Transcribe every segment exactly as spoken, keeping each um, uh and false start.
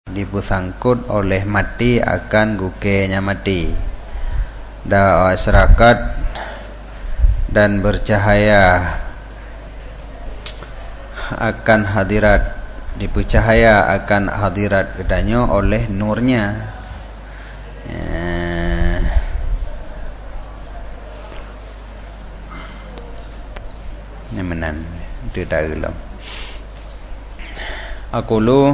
dipusangkut oleh mati akan gukenya mati. Da masyarakat dan bercahaya akan hadirat, dipercahaya akan hadirat kedanyo oleh nurnya. Eh, ini menan itu tak gelap. Aqulu,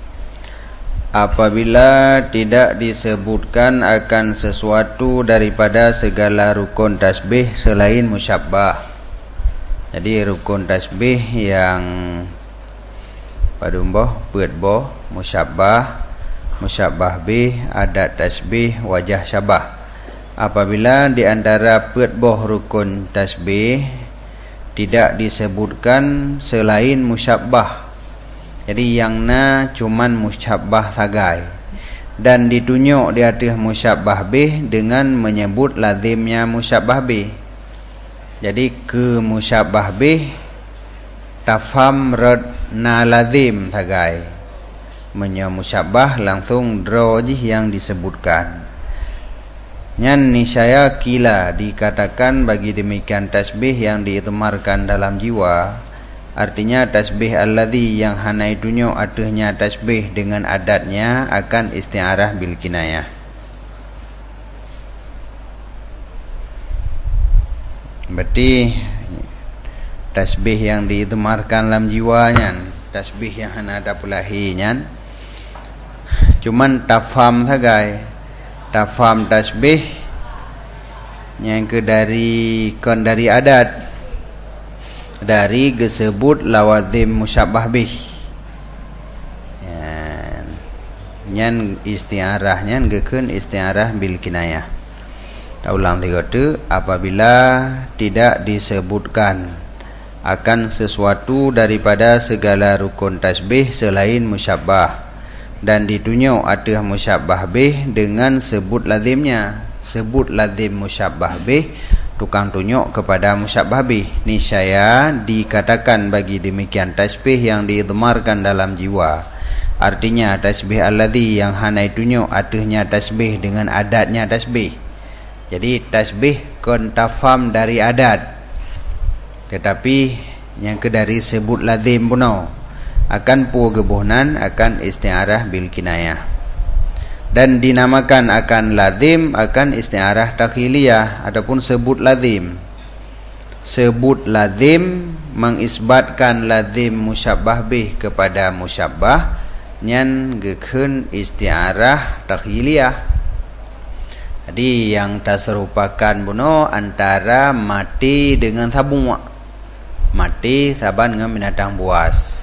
apabila tidak disebutkan akan sesuatu daripada segala rukun tasbih selain musyabbah. Jadi rukun tasbih yang padumboh, beutboh, musyabbah, musyabbah bih, adat tasbih, wajah syabah. Apabila di antara beutboh rukun tasbih tidak disebutkan selain musyabbah, jadi yang na cuman musyabbah sagai, dan ditunjuk di atas musyabbah bih dengan menyebut lazimnya musyabbah bih. Jadi ke musyabbah bih tafham rad na lazim sagai, menyo musyabbah langsung drojih yang disebutkan. Nyan niscaya kila dikatakan bagi demikian tasbih yang diitmarkan dalam jiwa. Artinya tasbih alladhi yang hana itunyo atuhnya tasbih dengan adatnya akan isti'arah bil kinayah. Berarti tasbih yang diitmarkan dalam jiwanya, tasbih yang hana ada pulahinya, cuman tafham sagai. Tafham tasbih yang ke dari kon dari adat, dari gesebut lawazim musyabbah bih. Nyan isti'arahnya gekeun isti'arah bil kinayah. Ta ulang tiga tu, apabila tidak disebutkan akan sesuatu daripada segala rukun tasbih selain musyabbah, dan ditunjuk atas musyabbah bih dengan sebut lazimnya. Sebut lazim musyabbah bih, tukang tunjuk kepada musyabbah bih, niscaya dikatakan bagi demikian tasbih yang diidmarkan dalam jiwa. Artinya tasbih alladhi yang hana tunjuk atasnya tasbih dengan adatnya tasbih. Jadi tasbih kon tafam dari adat, tetapi yang ke dari sebut lazim puno akan pu gebuhnan akan isti'arah bil kinayah, dan dinamakan akan lazim akan isti'arah takhiliyah ataupun sebut lazim. Sebut lazim mengisbatkan lazim musyabbah bih kepada musyabbah, nyan gekeun isti'arah takhiliyah. Jadi yang terserupakan buno antara mati dengan sabung. Mati saban dengan binatang buas.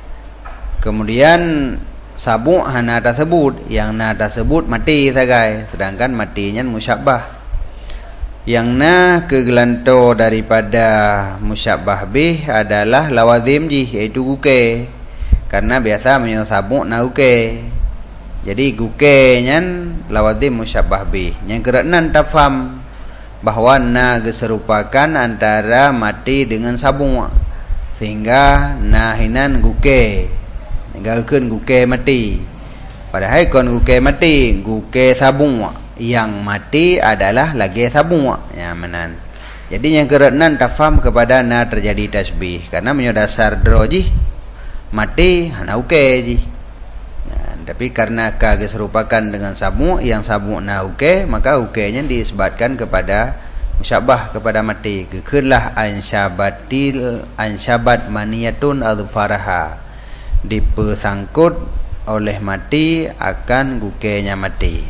Kemudian sabuk hana tersebut, yang na tersebut mati sagai, sedangkan matinya musyabbah. Yang na kegelanto daripada musyabbah bih adalah lawazim jih, iaitu guke. Karena biasa menyo sabuk na guke. Jadi guke nyan lawazim musyabbah bih. Yang kerenan tafam bahwa na geserupakan antara mati dengan sabuk, sehingga nahinan guke. Galkeun guke mati. Padahal kon guke mati, guke sabung yang mati adalah lagi sabung. Ya menan. Jadi yang kerenan tafam kepada na terjadi tasbih, karena menyo dasar droji mati hana uke ji. Nah, tapi karena kage serupakan dengan sabung, yang sabung na uke, maka ukenya disebutkan kepada musyabbah kepada mati. Gekeunlah ansyabatil ansyabat maniyatun adfaraha, dipesangkut oleh mati akan gukenya mati.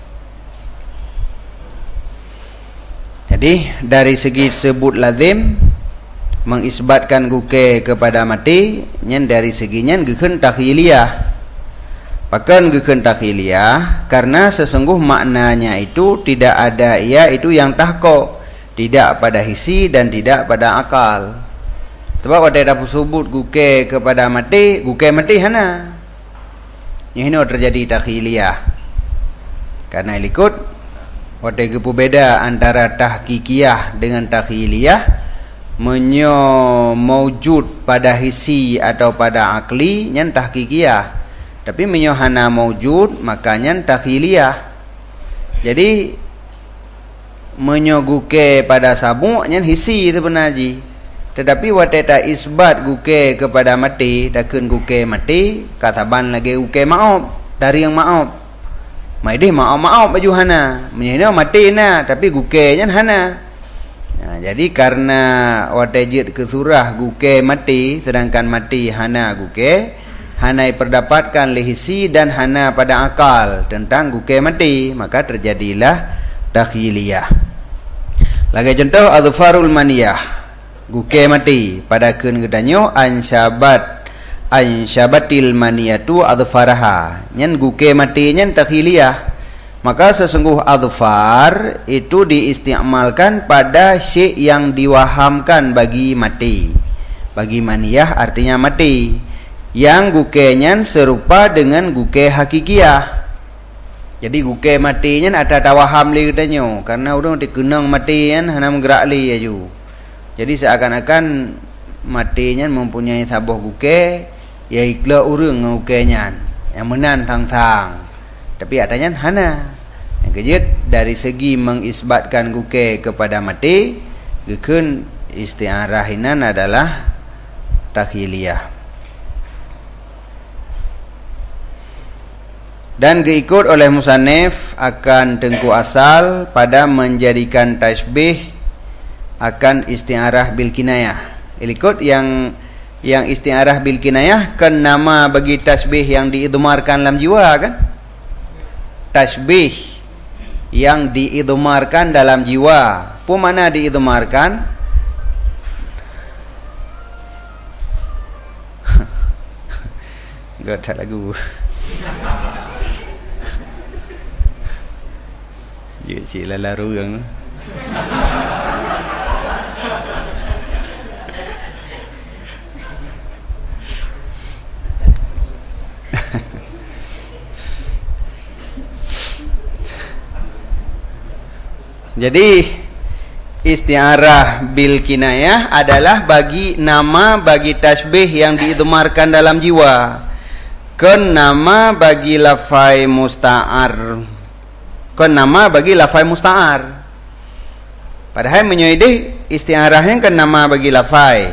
Jadi dari segi sebut lazim mengisbatkan guke kepada mati, nyen dari seginya gekeun takhiliyah. Pakan gekeun takhiliyah karena sesungguh maknanya itu tidak ada ia itu yang tahko, tidak pada hisi dan tidak pada akal. Sebab ada dapat sebut guke kepada mati, guke mati hana. Ini terjadi takhiliyah. Karena ikut ada kepu beda antara tahqiqiyah dengan takhiliyah. Menyo maujud pada hisi atau pada akli nyan tahqiqiyah. Tapi menyo hana maujud makanya takhiliyah. Jadi menyo guke pada sabu nyan hisi itu benaji. Tetapi wateta isbat guke kepada mati, takun guke mati, kataban lagi guke maaf dari yang maaf. Mai deh maaf-maaf baju hana. Menyena mati na, tapi guke nyan hana. Nah, jadi karena watajid ke surah guke mati, sedangkan mati hana guke, hana perdapatkan lehisi dan hana pada akal tentang guke mati, maka terjadilah takhiliyah. Lagi contoh adfarul maniyah, guke mati pada keun gedanyo ansyabat ansyabatil maniyatu adfaraha, nyen guke mati nyen takhiliyah. Maka sesungguh adfar itu diistiamalkan pada syai' yang diwahamkan bagi mati. Bagi maniyah artinya mati, yang gukenyan serupa dengan guke hakikiyah. Jadi guke mati nyan ada tawaham li katanya, karena udah dikenang mati nyan hana menggerak li aju. Jadi seakan-akan mati nyan mempunyai sabuh guke, ya ikla urang guke nyan yang menan tang-tang. Tapi adanya hana. Yang kejut dari segi mengisbatkan guke kepada mati, gekeun isti'arahinan adalah takhiliyah. Dan diikut oleh musannif akan tengku asal pada menjadikan tasbih akan isti'arah bil kinayah. Ikut yang yang isti'arah bil kinayah kan nama bagi tasbih yang diidmarkan dalam jiwa kan? Tasbih yang diidmarkan dalam jiwa. Pu mana diidmarkan? Gak ada lagu. Dia sila laru yang Jadi isti'arah bil kinayah adalah bagi nama bagi tasbih yang diidmarkan dalam jiwa. Ken nama bagi lafai musta'ar. Ken nama bagi lafai musta'ar. Padahal menyoidih isti'arahnya ken nama bagi lafai.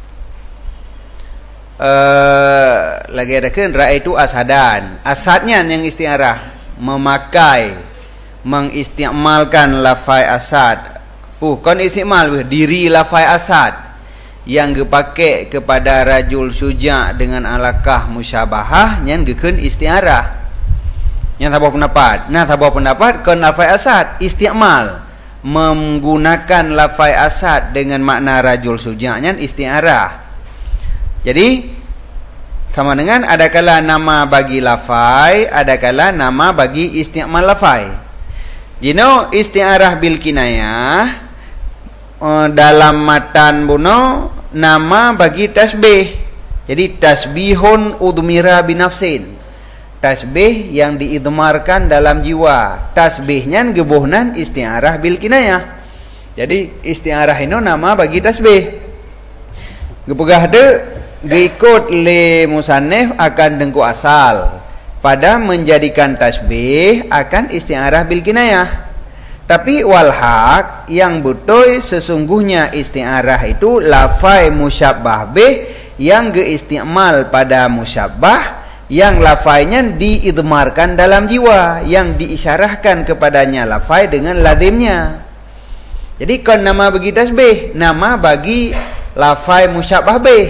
Uh, lagi ada kan ra'aitu asadan. Asadnya yang isti'arah memakai, mengistiamalkan lafai asad. Bukan istimal diri lafai asad yang dipakai kepada rajul syuja' dengan alakah musyabahah yang gekeun istiarah. Yang tabah pendapat. Nah, tabah pendapat kan lafai asad istimal menggunakan lafai asad dengan makna rajul syuja' yang istiarah. Jadi sama dengan adakala nama bagi lafai, adakala nama bagi istimal lafai. You know, isti'arah bil kinayah uh, dalam matan buno nama bagi tasbih. Jadi tasbihun udmira binafsin, tasbih yang diidmarkan dalam jiwa. Tasbihnya gebuhnan isti'arah bil kinayah. Jadi isti'arah ini nama bagi tasbih. Gepegah de geikut le musannif akan dengku asal pada menjadikan tasbih akan isti'arah bil kinayah. Tapi walhaq yang betul sesungguhnya isti'arah itu lafai musyabbah bih yang geistimal pada musyabbah, yang lafainya diidmarkan dalam jiwa, yang diisyarahkan kepadanya lafai dengan ladimnya. Jadi kan nama bagi tasbih, nama bagi lafai musyabbah bih.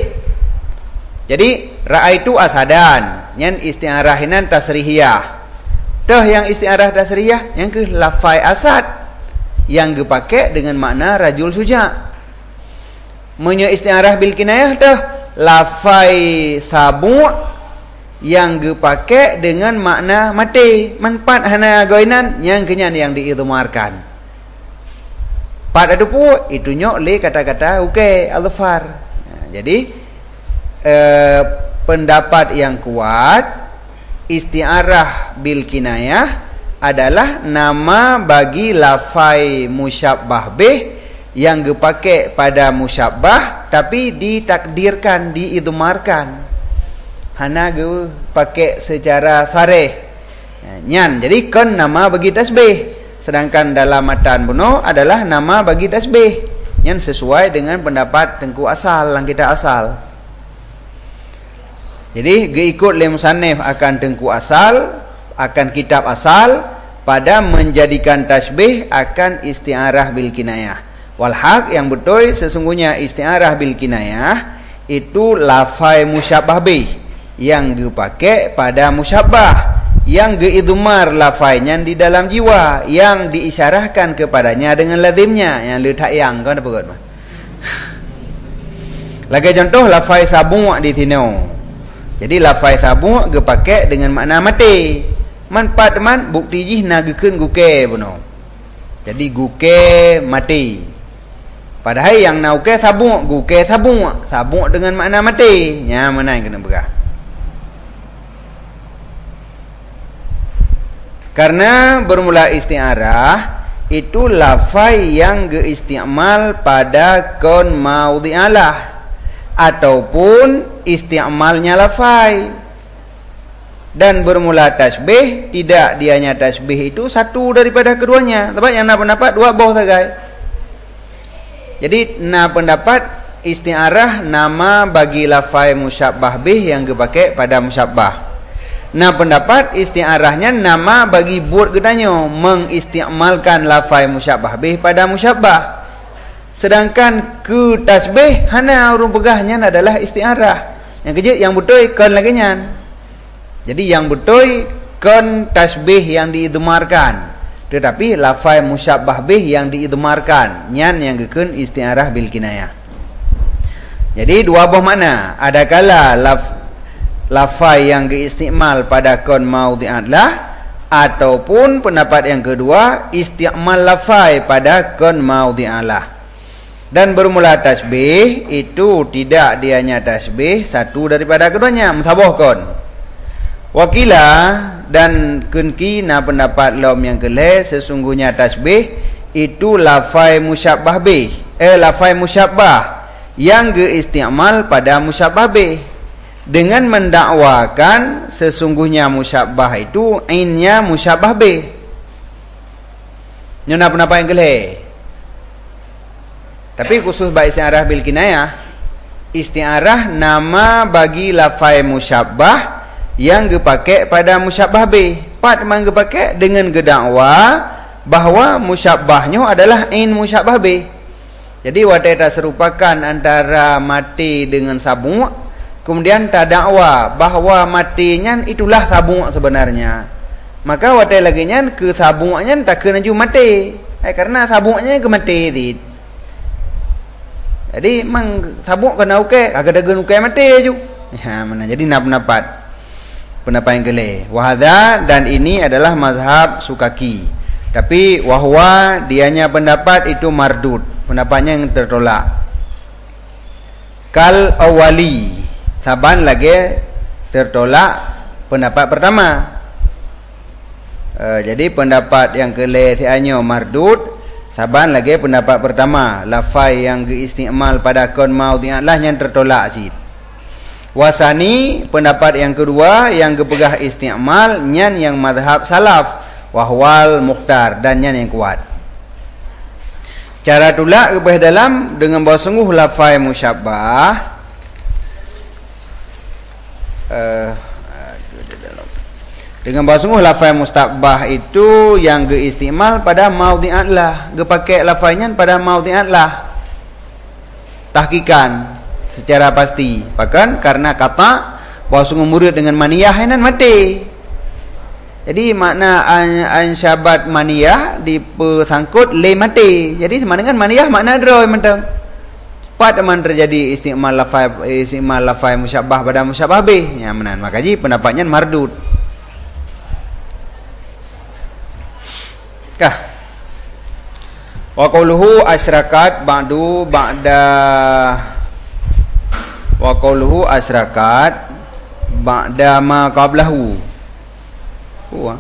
Jadi ra'aitu asadan yang isti'arahinan tasrihiyah. Tuh yang isti'arah tasrihiyah yang ke lafai asad yang dipakai dengan makna rajul suja'. Menyo isti'arah bil kinayah tuh lafai sabu' yang dipakai dengan makna mati, manfaat hana goinan yang kenyan yang diidmarkan. Pada dupu itu nyok le kata-kata uke alfar. Nah, jadi Eh, pendapat yang kuat isti'arah bil kinayah adalah nama bagi lafai musyabbah bih yang dipakai pada musyabbah tapi ditakdirkan, diidmarkan. hana ge pakai secara sarih. Nyan, jadi kon nama bagi tasbih. Sedangkan dalam matan buno adalah nama bagi tasbih. Nyan sesuai dengan pendapat Tengku Asal yang kita asal. Jadi ge ikut le musannif akan Tengku Asal, akan kitab asal pada menjadikan tasbih akan isti'arah bil kinayah. Wal haq yang betul sesungguhnya isti'arah bil kinayah itu lafai musyabbah bih yang dipakai pada musyabbah, yang diidmar lafainya di dalam jiwa, yang diisyarahkan kepadanya dengan lazimnya, yang letak yang kan apa kot. Lagi contoh lafai sabu' di sini. Jadi lafai sabu' dipakai dengan makna mati. Manfaat teman bukti jih nagekeun guke puno. Jadi guke mati. Padahal yang nauke sabu' guke sabu', sabu' dengan makna mati. Nya mana yang kena begah. Karena bermula isti'arah itu lafai yang geisti'mal pada kon maudhi'alah ataupun isti'malnya lafai. Dan bermula tasbih, tidak dianya tasbih itu satu daripada keduanya. Sebab yang nak pendapat dua bawah sagai. Jadi nak pendapat isti'arah nama bagi lafai musyabbah bih yang dipakai pada musyabbah. Nah pendapat isti'arahnya nama bagi buat gedanyo mengisti'malkan lafai musyabbah bih pada musyabbah. Sedangkan ke tasbih hana urung pegahnya adalah isti'arah. Yang kejut yang betul kon lagi nyan. Jadi yang betul kon tasbih yang diidmarkan, tetapi lafai musyabbah bih yang diidmarkan. Nyan yang gekeun isti'arah bil kinayah. Jadi dua buah makna. Ada kala laf, lafai yang diistimal pada kon maudhi'at lah, ataupun pendapat yang kedua isti'mal lafai pada kon maudhi'at lah. Dan bermula tasbih itu tidak dianya tasbih satu daripada keduanya, musabah kon. Wakila dan kunki na pendapat lom yang kelih sesungguhnya tasbih itu lafai musyabbah bih, eh lafai musyabbah yang geistimal pada musyabbah bih dengan mendakwakan sesungguhnya musyabbah itu ainnya musyabbah bih. Nyona pendapat yang kelih. Tapi khusus bab isti'arah bil kinayah, isti'arah nama bagi lafai musyabbah yang dipakai pada musyabbah bih. Pat memang dipakai dengan gedakwa bahawa musyabbahnya adalah ain musyabbah bih. Jadi watai tak serupakan antara mati dengan sabu', kemudian tak dakwa bahawa matinya itulah sabu' sebenarnya. Maka watai lagi nya ke sabu'nya tak kena ju mati. Eh, karena sabu'nya ke mati dit. Jadi mang sabu' kena uke, agak dagun uke mati ju. Ya mana jadi nak pendapat. Pendapat yang kelih. Wahada dan ini adalah mazhab Sukaki. Tapi wahwa dianya pendapat itu mardud. Pendapatnya yang tertolak. Kal awali. Saban lagi tertolak pendapat pertama. Uh, jadi pendapat yang kelih tianyo mardud. Saban lagi pendapat pertama. Lafai yang diistimal pada kon maudhi'at lah yang tertolak sit. Wasani pendapat yang kedua yang kepegah isti'mal nyan yang madhab salaf wahwal mukhtar dan nyan yang kuat. Cara tulak kepegah dalam dengan bahawa sungguh lafai musyabbah uh, dengan bahawa sungguh lafai mustabbah itu yang geisti'mal pada maudhi'at lah, gepakai lafainya pada maudhi'at lah. Tahkikan secara pasti, bahkan karena kata bahawa sungguh murid dengan maniyah ini mati. Jadi makna ansyabat maniyah dipersangkut le mati. Jadi sama dengan maniyah makna droy mentang. Cepat teman terjadi istimal lafai istimal lafai musyabbah pada musyabbah bih. Ya menan. Maka ji pendapatnya mardud. Kah? Wa qauluhu asyrakat ba'du ba'da wa qauluhu asyrakat ba'da ma qablahu. Wah.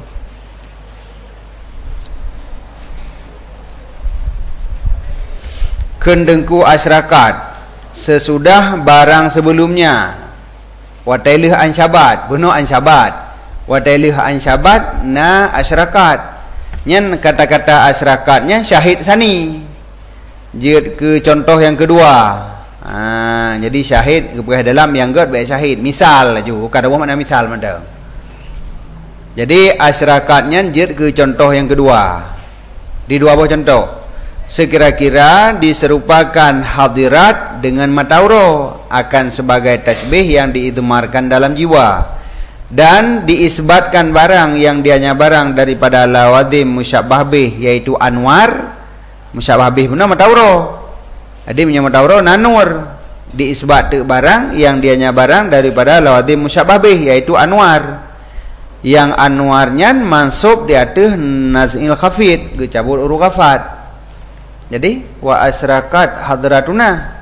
Kendengku asyrakat sesudah barang sebelumnya. wa tailih an syabat bunuh an syabat wa tailih an syabat na asyrakat nyen kata-kata asyrakatnya syahid sani jid ke contoh yang kedua. Ha, jadi syahid kepada dalam yang god baik syahid misal laju kada mana misal mana. Jadi asyrakatnya jid ke contoh yang kedua. Di dua buah contoh. Sekira-kira diserupakan hadirat dengan matauro akan sebagai tasbih yang diidmarkan dalam jiwa dan diisbatkan barang yang dianya barang daripada lawazim musyabbah bih yaitu anwar musyabbah bih benar matauro. Jadi punya matauro nanur diisbat tu barang yang dianya barang daripada lawazim musyabbah bih yaitu anwar. Yang anwarnya mansub di atas nazil khafid gecabut huruf khafat. Jadi wa asrakat hadratuna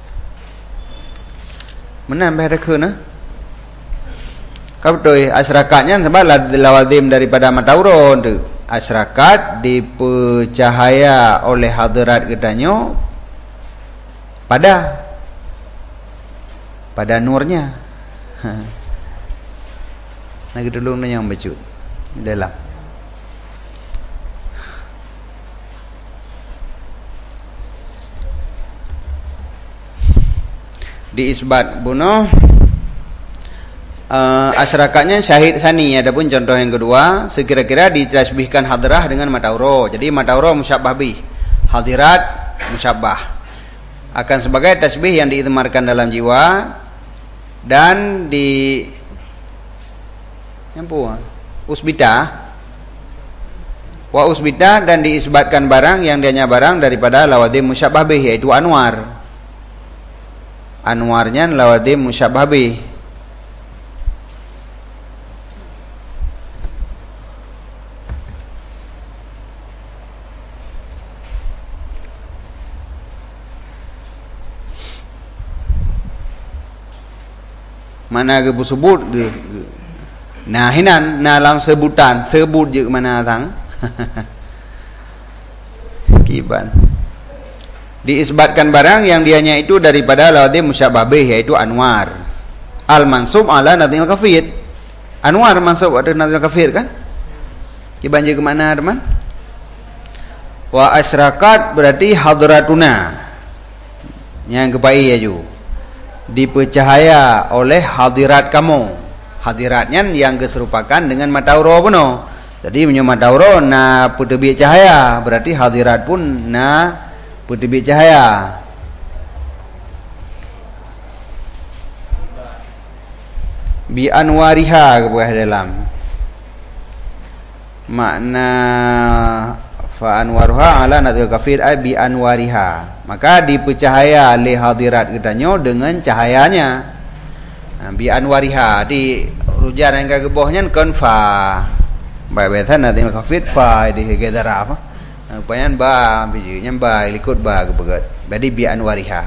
mana bahasa kuna kau tu asrakatnya sebab lawazim daripada matauro tu asrakat dipercahaya oleh hadrat ketanyo pada pada nurnya. Lagi dulu yang bacut dalam diisbat bunuh uh, asyarakatnya syahid sani. Adapun contoh yang kedua sekira-kira ditasbihkan hadrah dengan matauro. Jadi matauro musyabbah bih hadirat musyabbah akan sebagai tasbih yang diidmarkan dalam jiwa dan di Nyampu usbita wa usbita dan diisbatkan barang yang dianya barang daripada lawazim musyabbah bih yaitu anwar. Anwarnya lawazim musyabbah bih. Mana ge sebut ge nah hinan dalam sebutan sebut je mana tang kiban diisbatkan barang yang dianya itu daripada lawazim musyabbah bih yaitu anwar al mansub ala nadhil kafir. Anwar mansub ada nadhil kafir kan kiban je ke mana teman. Wa asyrakat berarti hadratuna yang kepai aju dipercahaya oleh hadirat kamu. Hadiratnya yang keserupakan dengan matauro puno. Jadi punya matauro na putebi cahaya berarti hadirat pun na putebi cahaya. Bi anwariha kepada dalam makna fa anwaruha ala nadhil kafir ay bi anwariha. Maka dipercahaya oleh hadirat ketanyo dengan cahayanya. Bi anwariha di rujar yang ke bawahnya kan fa baik-baik nanti kafir fa di gedara apa payan ba bijinya ba ikut ba kebegat jadi bi anwariha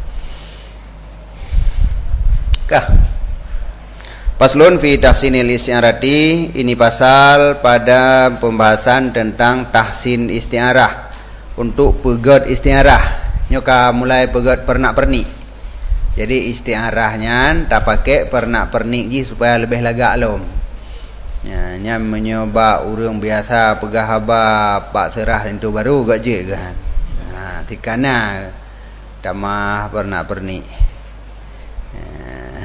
kah paslun fi tahsinil isti'arati. Ini pasal pada pembahasan tentang tahsin isti'arah untuk pegat isti'arah nyoka mulai pegat pernak-pernik. Jadi istiarahnya tak pakai pernak-pernik ji supaya lebih lagak lom. Ya, nya menyoba urang biasa pegah haba pak serah itu baru gak je kan. Ha, tikana tamah pernak-pernik. Ya.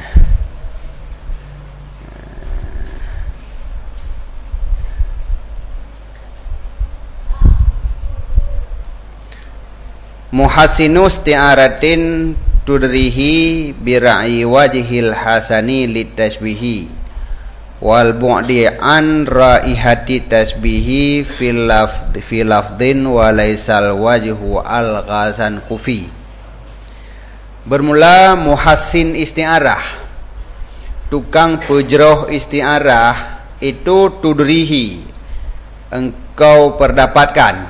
Muhassinu isti'aratin tudrihi bira'i wajhil hasani litasbihi wal bu'di an raihati tasbihi fil lafd fil lafdin wa laisal wajhu al ghazan kufi. Bermula muhassin isti'arah, tukang pejroh isti'arah itu tudrihi engkau perdapatkan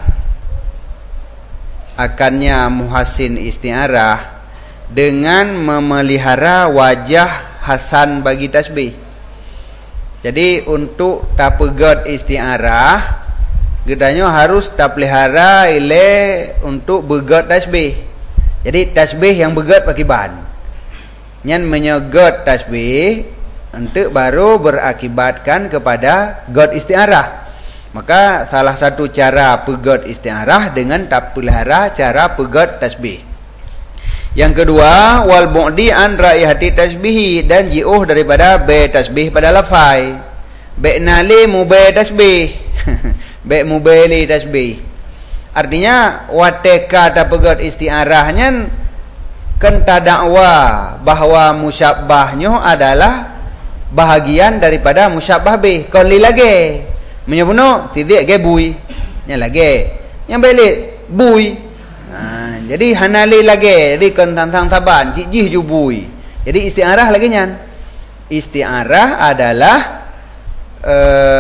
akannya muhassin isti'arah dengan memelihara wajah hasan bagi tasbih. Jadi untuk tak pegat isti'arah gedanya harus tak pelihara ile untuk begat tasbih. Jadi tasbih yang begat pakai ban. nyan menyegod tasbih untuk baru berakibatkan kepada god isti'arah. Maka salah satu cara pegod isti'arah dengan tak pelihara cara pegod tasbih. Yang kedua, wal bu'di an raihati tasbihi, dan ji'uh daripada be tasbih pada lafai. Be nali mube tasbih. Be mubeli tasbih. Artinya wateka ta pegod isti'arahnya kenta dakwa bahwa musyabbahnya adalah bahagian daripada musyabbah bih. Kali lagi menyebuno sidik ge bui. Nya lagi. Yang balik bui. Ha, jadi hanali lagi, jadi kentang saban, jijih jubui. Jadi isti'arah lagi nyan. Isti'arah adalah e,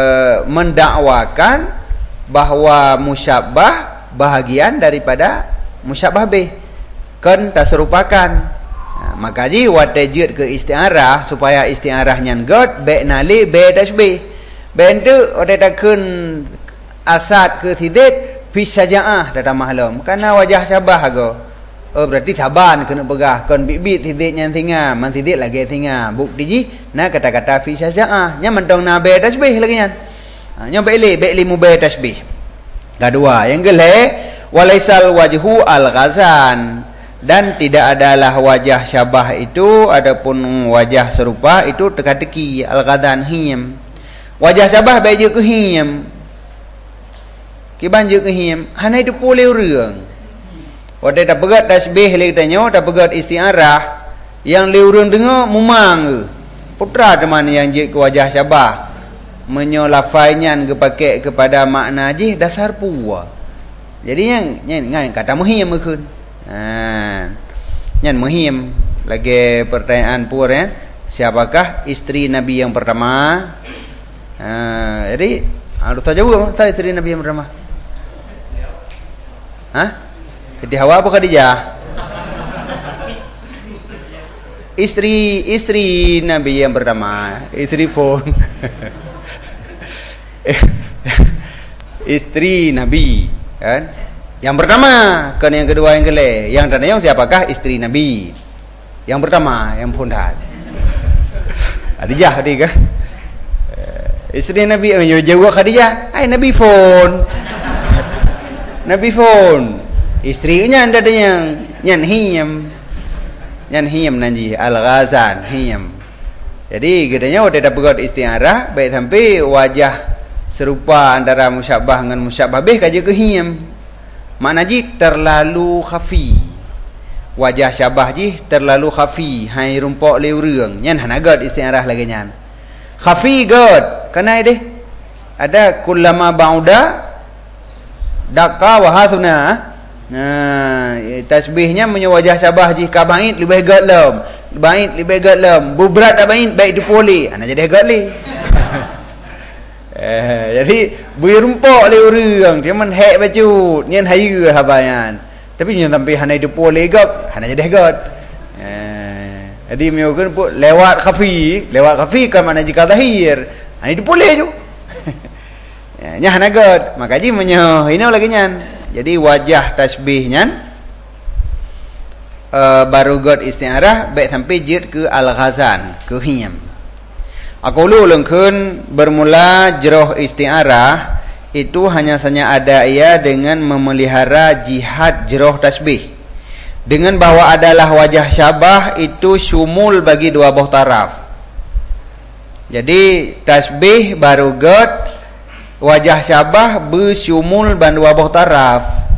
mendakwakan bahwa musyabbah bahagian daripada musyabbah bih. Kan tak serupakan. Ha, maka ji watajud ke isti'arah supaya isti'arah nyan god be nali be tasbih. Bentu ode takun asad ke sidik fi syaja'ah data mahlum karena wajah syabah go. Oh berarti saban kena pegah kon bibit tidik nyan singa man tidik lagi singa bukti ji nah kata-kata fi syaja'ah nya mentong na be tasbih lagi nyan. Ha nya beli beli mu be tasbih. Kedua yang gele walaisal wajhu al-ghazan, dan tidak adalah wajah syabah itu adapun wajah serupa itu teka-teki al-ghazan him. Wajah syabah baik je ke him. Kiban je ke him hana itu boleh urang. Wada tak pegat tasbih le tanya tak pegat isti'arah yang le urang dengar mumang putra teman yang je ke wajah syabah menyo lafainya ke pakai kepada makna je dasar puwa. Jadi yang nyan kata muhim mekun. Ha nyan muhim lagi pertanyaan pur ya. Siapakah isteri Nabi yang pertama? Ha jadi harus saja jawab saya isteri Nabi yang pertama. Hah? Siti Hawa apa Khadijah? Istri istri Nabi yang pertama, istri phone. Istri Nabi, kan? Yang pertama, kan yang kedua yang kele. Yang tanya siapakah istri Nabi? Yang pertama, yang phone-han. Khadijah tadi kan? Istri Nabi yang jauh Khadijah, ai Nabi phone. Nabi phone istrinya anda yang nyan hiyam nyan hiyam nanji al-ghazan hiyam. Jadi gedenya udah dapat god isti'arah baik sampai wajah serupa antara musyabbah dengan musyabbah bih kaje ke hiyam. Makna ji terlalu khafi. Wajah syabah ji terlalu khafi, hai rumpok leu reung. Nyan hana god isti'arah lagi nyan. Khafi god. Kana deh. Ada kullama ba'uda dakka wa hasuna. Nah, tasbihnya punya wajah syabah jika bait lebih galam, bait lebih galam, bubrat tak bait baik dipoli. Ana jadi gali. eh jadi bui rumpok le urang, dia men hek baju, nyen hayu habayan. Tapi nyen sampai hanai dipoli gap, ana jadi gat. Eh jadi miogun pun lewat khafi, lewat khafi kan mana jika zahir. Ana dipoli ju. Nya hanagat maka ji menyo ini lagi nyan. Jadi wajah tasbihnya uh, baru god isti'arah baik sampai jid ke al-ghazan ke hiyam. Aku lu lengkeun bermula jeroh isti'arah itu hanya saja ada ia dengan memelihara jihad jeroh tasbih dengan bahwa adalah wajah syabah itu syumul bagi dua buah taraf. Jadi tasbih baru god wajah syabah bersyumul ban dua buah taraf.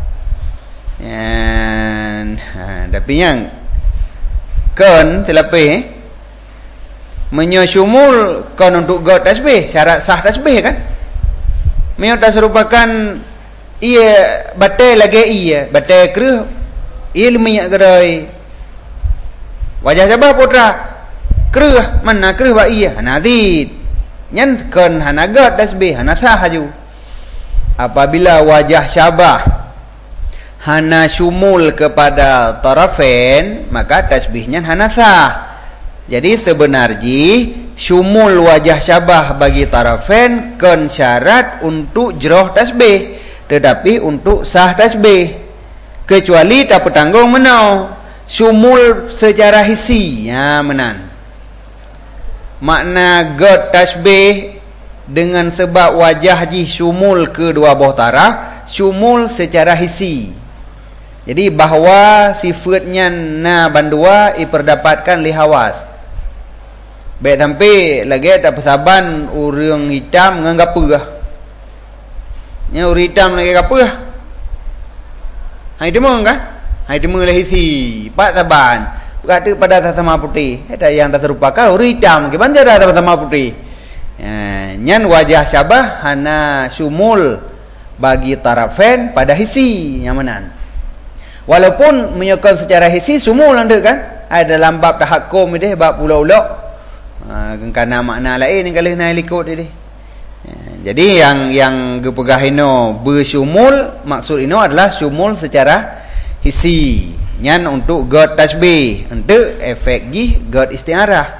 Dan ha, tapi yang kan terlebih menyosyumul kan untuk god tasbih syarat sah tasbih kan. Meo tak serupakan ia batai lagi ia batai kereh ilmi gerai wajah syabah putra kereh mana kereh wa ia nazid nyan kan hana god tasbih hana sah haju. Apabila wajah syabah hana syumul kepada tarafain maka tasbihnya hana sah. Jadi sebenarnya syumul wajah syabah bagi tarafain kan syarat untuk jeroh tasbih tetapi untuk sah tasbih kecuali tak petanggung menau syumul secara hisi. Ya, menan. Makna god tasbih dengan sebab wajah ji syumul ke dua buah taraf, syumul secara hisi. Jadi bahawa sifatnya na bandua iperdapatkan li hawas. Baik sampai lagi tak persaban urang hitam dengan gapa. Nya urang hitam lagi gapa. Hai demo kan? Hai demo lah hisi. Pak saban. Berkata pada sama putih. Ada yang tak serupakan urang hitam ke banjar ada sama putih. Ya, nyan wajah syabah hana syumul bagi tarafen pada hisi nyamanan. Walaupun menyokong secara hisi syumul anda kan? Ada dalam bab tahakkum dia bab ulo-ulo. Ha, kerana makna lain kalau nak ikut dia. Ya, jadi yang yang gepegah ino bersyumul maksud ino adalah syumul secara hisi. Nyan untuk god tasbih, untuk efek ji god istiarah.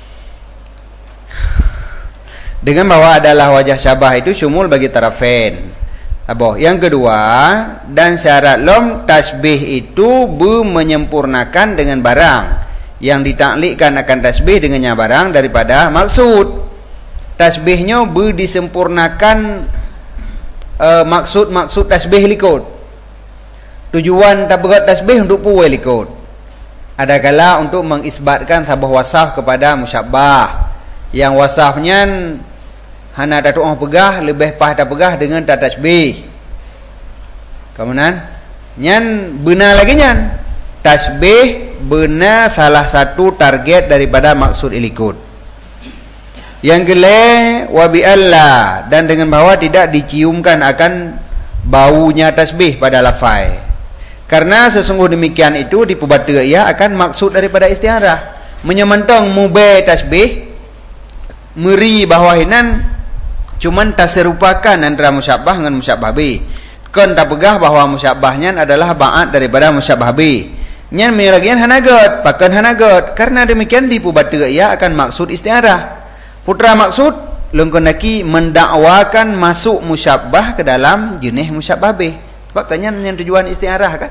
Dengan bahawa adalah wajah syabah itu syumul bagi tarafen. Apa? Yang kedua, dan syarat lom tasbih itu bu menyempurnakan dengan barang yang ditaklikkan akan tasbih dengannya barang daripada maksud. Tasbihnya bu disempurnakan uh, maksud-maksud tasbih likut. Tujuan tabarat tasbih untuk puai likut. Adakala untuk mengisbatkan sabah wasaf kepada musyabbah. Yang wasafnya hana datuk orang pegah lebih pah tak pegah dengan tak tasbih. Kemudian nyan benar lagi nyan tasbih benar salah satu target daripada maksud ilikut. Yang gele wabi Allah, dan dengan bahawa tidak diciumkan akan baunya tasbih pada lafai. Karena sesungguh demikian itu dipubata ia akan maksud daripada istiarah. Menyemantang mubay tasbih meri bahawahinan cuman tak serupakan antara musyabbah dengan musyabbah bi. Kan tak pegah bahawa musyabbahnya adalah ba'at daripada musyabbah bi. Nyan melagian hanagat, pakan hanagat. Karena demikian dipubata ia akan maksud istiarah. Putra maksud lengkonaki mendakwakan masuk musyabbah ke dalam jenis musyabbah bi. Sebab kan yang tujuan istiarah kan.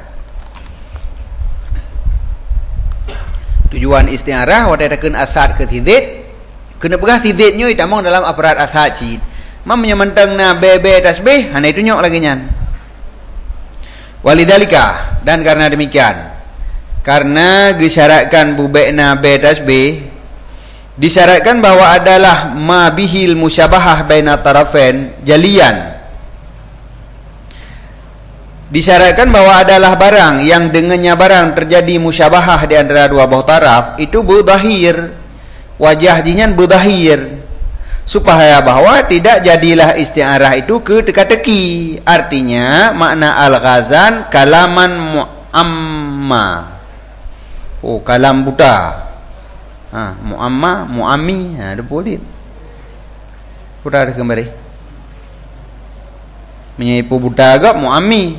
Tujuan istiarah wadadakan asad ke tidid. Kena pegah tididnya itamang dalam aparat asad cid. Mam menyemantang na bebe tasbih, hana itu nyok lagi nyan. Walidhalika, dan karena demikian, karena disyaratkan bubek na be tasbih, disyaratkan bahawa adalah ma bihil musyabahah baina tarafen jalian. Disyaratkan bahawa adalah barang yang dengannya barang terjadi musyabahah di antara dua buah taraf, itu berdahir, wajah jinyan berdahir. Supaya bahawa tidak jadilah istiarah itu ke teka-teki. Artinya makna al-ghazan kalaman mu'amma. Oh, kalam buta. Ha, mu'amma, mu'ammi. Ha, ada boleh. Buta ada kembali. Menyipu buta agak mu'ammi.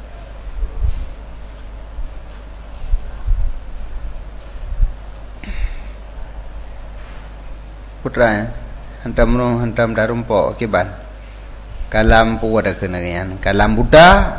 Putra ya. Hantam nu hantam darum po kiban kalam pu ada kenangan kalam buta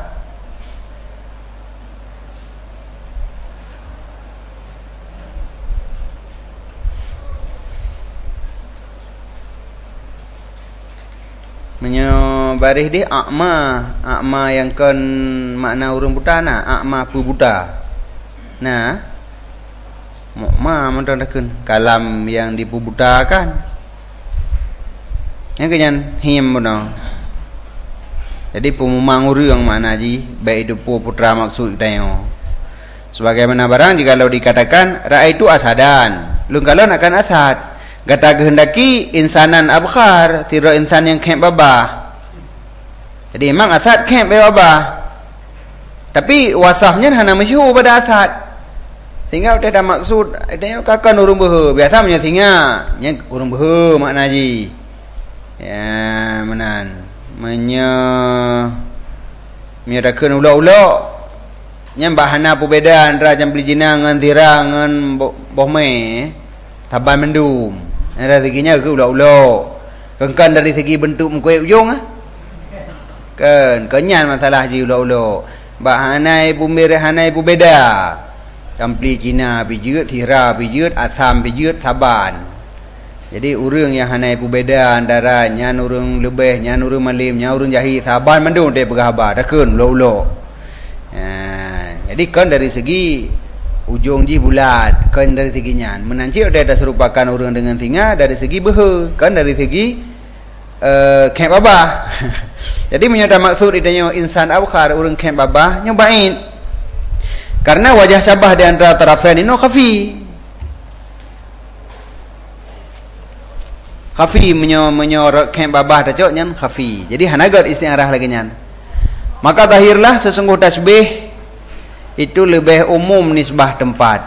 menyo baris di akma akma yang kan makna urang buta na akma pu buta nah ma mendandakan kalam yang dipubutakan. Yang kenyan him benar. Jadi pemumang urang mana ji baik itu putra maksud tayo. Sebagaimana barang jika kalau dikatakan ra'i itu asadan, lung kalau akan asad. Kata kehendaki insanan abkhar, tiro insan yang kemp babah. Jadi memang asad kemp babah. Tapi wasafnya hana masyhur pada asad. Sehingga udah ada maksud tayo kakan urung beuh. Biasa nya singa, nya urung beuh makna ji. Ya menan menye miadakeun ulo-ulo nya bahana pu beda antara jam beli jina ngan tira ngan boh me taban mendum ada rezekinya ke ulo-ulo kengkan dari segi bentuk mukue ujung ah kan kenyan masalah ji ulo-ulo bahana pu mere hana pu beda Tampli Cina pijut, Tira pijut, Asam pijut, Saban. Jadi urang yang hanai berbeza antara nyan urang lebih, nyan urang malim, nyan urang jahi, Saban mandung dia berkhabar, dah kun lo-lo. Ha, jadi kan dari segi ujung ji bulat, kan dari segi nyan. Menanci dia dah serupakan urang dengan singa dari segi behe, kan dari segi uh, kemp babah. Jadi menyata maksud idanya insan akhar urang kemp babah nyobain. Karena wajah syabah di antara tarafain ini khafi. Khafi menyo menyo kemp babah dah cok nyan khafi. Jadi hanagat istiarah lagi nyan. Maka zahirlah sesungguh tasbih itu lebih umum nisbah tempat.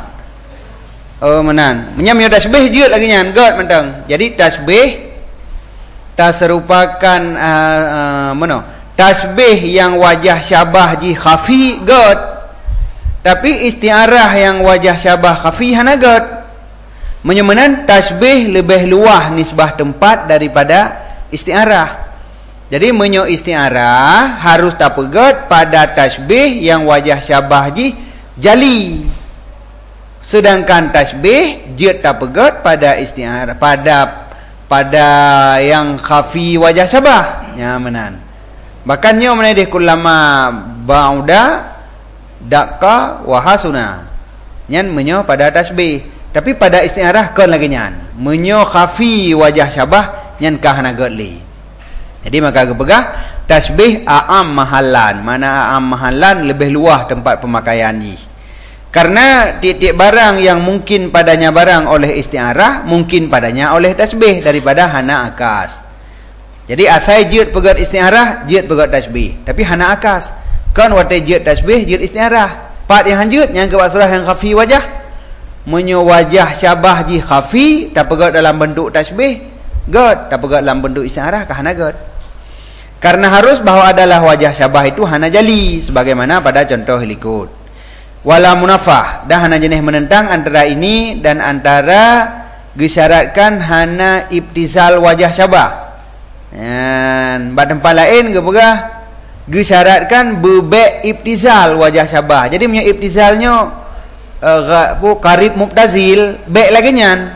Oh menan. Menyam yo tasbih jeut lagi nyan, god mentang. Jadi tasbih tak serupakan uh, uh, mana? Tasbih yang wajah syabah ji khafi god. Tapi istiarah yang wajah syabah khafi hana god. Menyamanan tasbih lebih luah nisbah tempat daripada istiarah. Jadi menyo istiarah harus tapegat pada tasbih yang wajah syabah ji jali. Sedangkan tasbih jeut tapegat pada istiarah pada pada yang khafi wajah syabah nyamanan. Bahkan nyo menedih kullama bauda dakka wa hasuna. Nyan menyo pada tasbih. Tapi pada istiarah kan lagi nyan. Menyo khafi wajah syabah nyan kah nagatli. Jadi maka kepegah tasbih a'am mahallan. Mana a'am mahallan lebih luah tempat pemakaian ji. Karena titik barang yang mungkin padanya barang oleh istiarah, mungkin padanya oleh tasbih daripada hana akas. Jadi asai jeut pegat istiarah, jeut pegat tasbih. Tapi hana akas. Kan wate jeut tasbih, jeut istiarah. Part yang hanjut yang ke surah yang khafi wajah. Menyo wajah syabah ji khafi, tak pegat dalam bentuk tasbih, god, tak pegat dalam bentuk istiarah kah hana god. Karena harus bahawa adalah wajah syabah itu hana jali sebagaimana pada contoh likut. Wala munafah, dah hana jenis menentang antara ini dan antara gesyaratkan hana ibtizal wajah syabah. Dan pada tempat lain ke pegah gesyaratkan bebek ibtizal wajah syabah. Jadi punya ibtizalnya uh, karib muktazil, bek lagi nyan.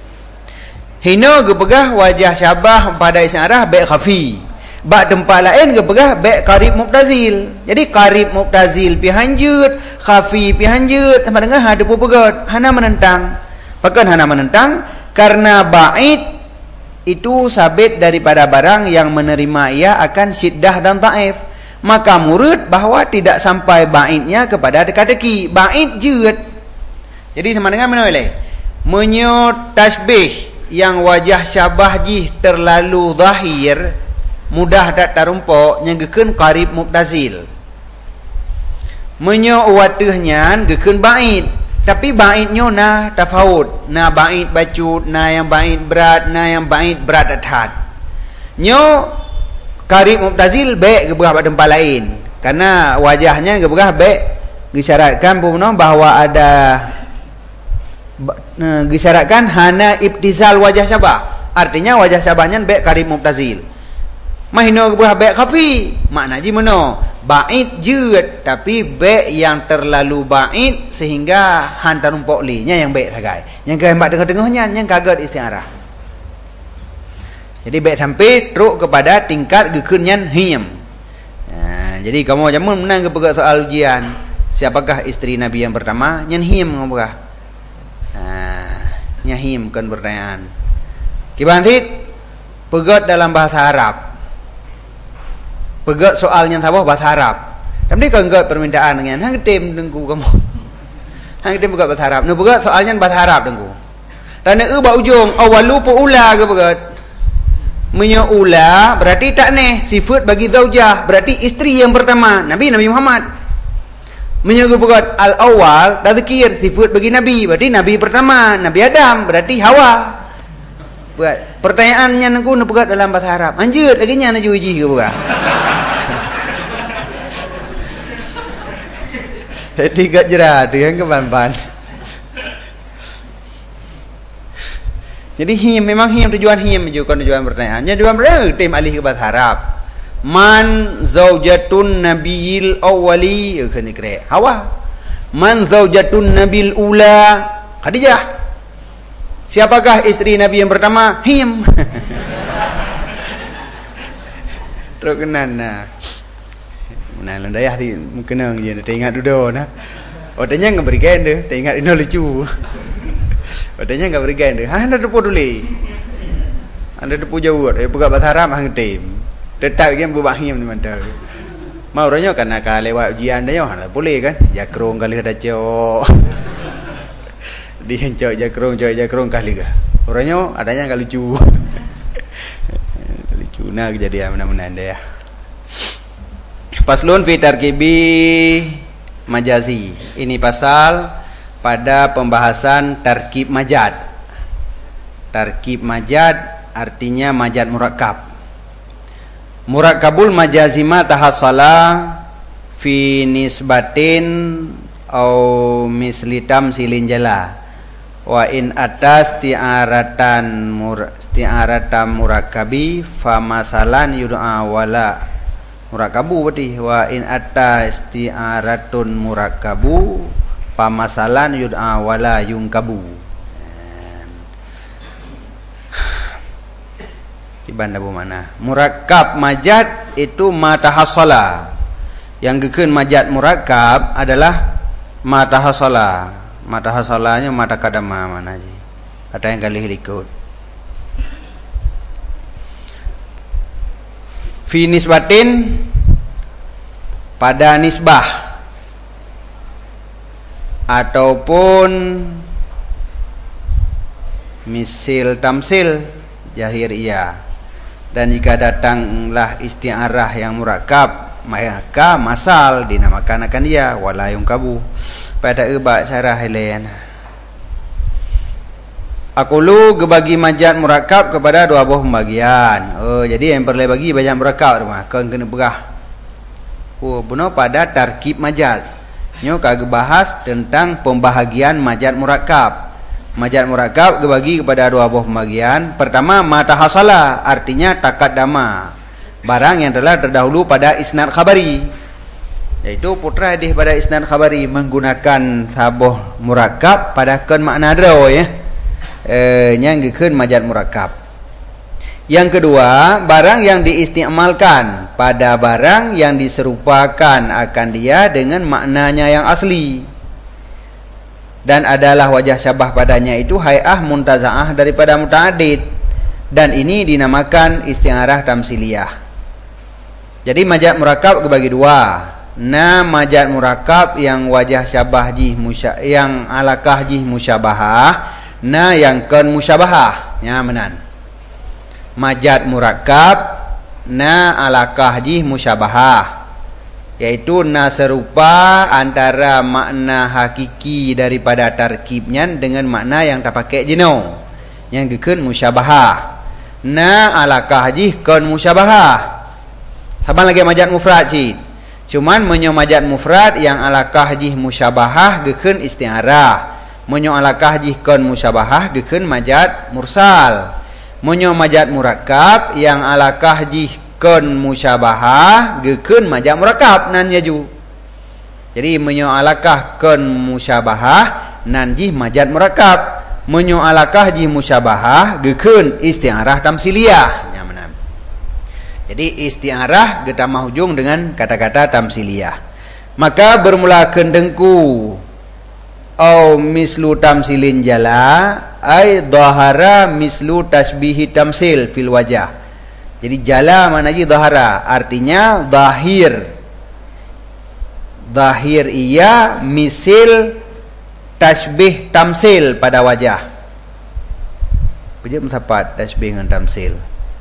Hina ke pegah wajah syabah pada isyarah bek khafi. Bak tempat lain ke pegah bek karib muktazil. Jadi karib muktazil pi hanjut, khafi pi hanjut, sama dengan ada pu pegat. Hana menentang. Bahkan hana menentang karena bait itu sabit daripada barang yang menerima ia akan syiddah dan taif. Maka murud bahawa tidak sampai baitnya kepada teka-teki. Bait jeut. Jadi sama dengan mana boleh? Menyo tasbih yang wajah syabah ji terlalu zahir, mudah dat tarumpok nyanggekeun qarib muktazil. Menyo wateuhnya gekeun bait, tapi baitnya nah tafaut, nah bait bacut, nah yang bait berat, nah yang bait berat atat. Nyo qarib muktazil baik ke beberapa tempat lain. Karena wajahnya ke beberapa baik disyaratkan bahawa ada disyaratkan hana ibtizal wajah syabah. Artinya wajah syabahnya baik qarib muktazil. Mahino kebuah baik khafi. Makna ji mano? Bait jeut tapi baik yang terlalu bait sehingga hantar umpok li nya yang baik sagai. Yang keempat tengah-tengahnya yang kaget istiarah. Jadi baik sampai teruk kepada tingkat gekeunyan him. Nah, jadi kamu jamun menang ke soal ujian. Siapakah istri Nabi yang pertama? Nyan him ngomongkah? Nah, nyahim kan pertanyaan. Kibantit pegat dalam bahasa Arab. Pegat soalnya sabah bahasa Arab. Tapi kan enggak permintaan dengan hang tim dengku kamu. Hang tim pegat bahasa Arab. Nu pegat soalnya bahasa Arab dengku. Dan e ba ujung awalu pu ula ke pegat. Menyo ula berarti tak neh sifat bagi zaujah, berarti istri yang pertama Nabi Nabi Muhammad. Menyo pegat al awal tadzkir sifat bagi Nabi, berarti Nabi pertama Nabi Adam, berarti Hawa. Buat pertanyaannya nangku nu pegat dalam bahasa Arab. Anjir lagi nya na uji ke buka. Jadi gak jerah tu yang keban-ban. Jadi him memang him tujuan him juga tujuan pertanyaannya tujuan pertanyaan tim alih ke bahasa Arab. Man zaujatun nabiyil awwali kan dikira Hawa. Man zaujatun nabil ula? Khadijah. Siapakah istri Nabi yang pertama? Him. Terus kenan nah. Nah, landayah di mungkin dia dah ingat dulu nah. Odanya enggak berikan deh, dah ingat ini lucu. Odanya enggak berikan deh. Ha, anda depo dulu. Anda depo jauh, eh buka batharam hang tim. Tetap game buat him di mana. Mau orangnya karena kalau lewat ujian dia lah boleh kan? Jakrong kali ada cok. Dia cok jakrong, cok jakrong kali ke. Orangnya adanya enggak lucu. Lucu nah kejadian mana-mana anda ya. Paslun fi tarkibi majazi. Ini pasal pada pembahasan tarkib majad. Tarkib majad artinya majad murakkab. Murakkabul majazi ma tahassala fi nisbatin au mislitam silin jala. Wa in atas ti'aratan mur ti'aratan murakkabi fa masalan yud'a wala murakkabu berarti wa in atta isti'aratun murakkabu pamasalan yud'a wala yungkabu. Ibanda mana? Murakkab majad itu matahassala. Yang gekeun majad murakkab adalah matahassala. Matahassalanya mata kadama mana aja. Ada yang kali ikut. Fi nisbatin pada nisbah ataupun misil tamsil jahir iya. Dan jika datanglah isti'arah yang murakkab maka masal dinamakan akan dia wala yungkabu. Pada ebak syarah lain. Aku lu gebagi majad murakkab kepada dua buah pembagian. Oh, jadi yang perlu bagi banyak murakkab rumah. Kau kena berah. Oh, benar pada tarkib majad. Nyo kagak bahas tentang pembahagian majad murakkab. Majad murakkab gebagi kepada dua buah pembagian. Pertama mata hasala, artinya taqaddama. Barang yang telah terdahulu pada isnad khabari. Yaitu putra hadis pada isnad khabari menggunakan sabuh murakkab pada kan makna draw ya. Eh, yang gekeun majad murakkab. Yang kedua, barang yang diistimalkan pada barang yang diserupakan akan dia dengan maknanya yang asli. Dan adalah wajah syabah padanya itu hay'ah muntazaah daripada muta'adid. Dan ini dinamakan isti'arah tamsiliyah. Jadi majad murakkab kebagi dua. Na majad murakkab yang wajah syabah jih musya, yang alakah jih musyabahah. Na yang kan musyabahah nyamanan. Majad murakkab na alakah jih musyabahah, yaitu na serupa antara makna hakiki daripada tarkibnya dengan makna yang tak pakai jino yang gekeun musyabahah. Na alakah jih kan musyabahah. Saban lagi majad mufrad sih. Cuman menyo majad mufrad yang alakah jih musyabahah gekeun isti'arah. Menyo alakah jih kon musyabahah gekeun majad mursal. Menyo majad murakkab yang alakah jih kon musyabahah gekeun majad murakkab nan yaju. Jadi menyo alakah kon musyabahah nan jih majad murakkab. Menyo alakah jih musyabahah gekeun isti'arah tamsiliyah. Nyamanan. Jadi isti'arah getama hujung dengan kata-kata tamsiliyah. Maka bermula kendengku au mislu tamsilin jala ay dhahara mislu tasbihi tamsil fil wajah. Jadi jala mana aja dhahara, artinya zahir. Zahir iya misil tasbih tamsil pada wajah. Punya mendapat tasbih dengan tamsil.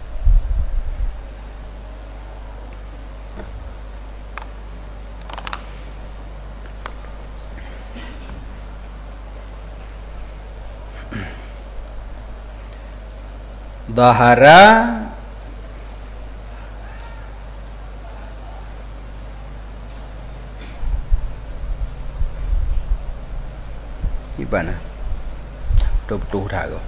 Dhahara gimana? Betul-betul dah kau.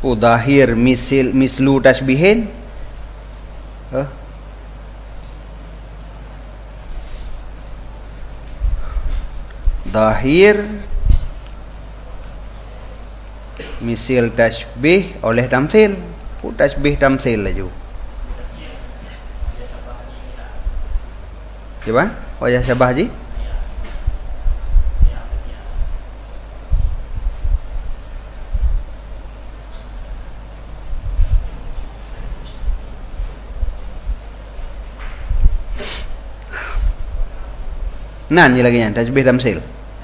Udahir misil mislu tasbihin. Huh? Dahir misil tasbih oleh tamsil. Pu tasbih tamsil laju. Coba wajah syabah ji. Nan je lagi nya tasbih tamsil.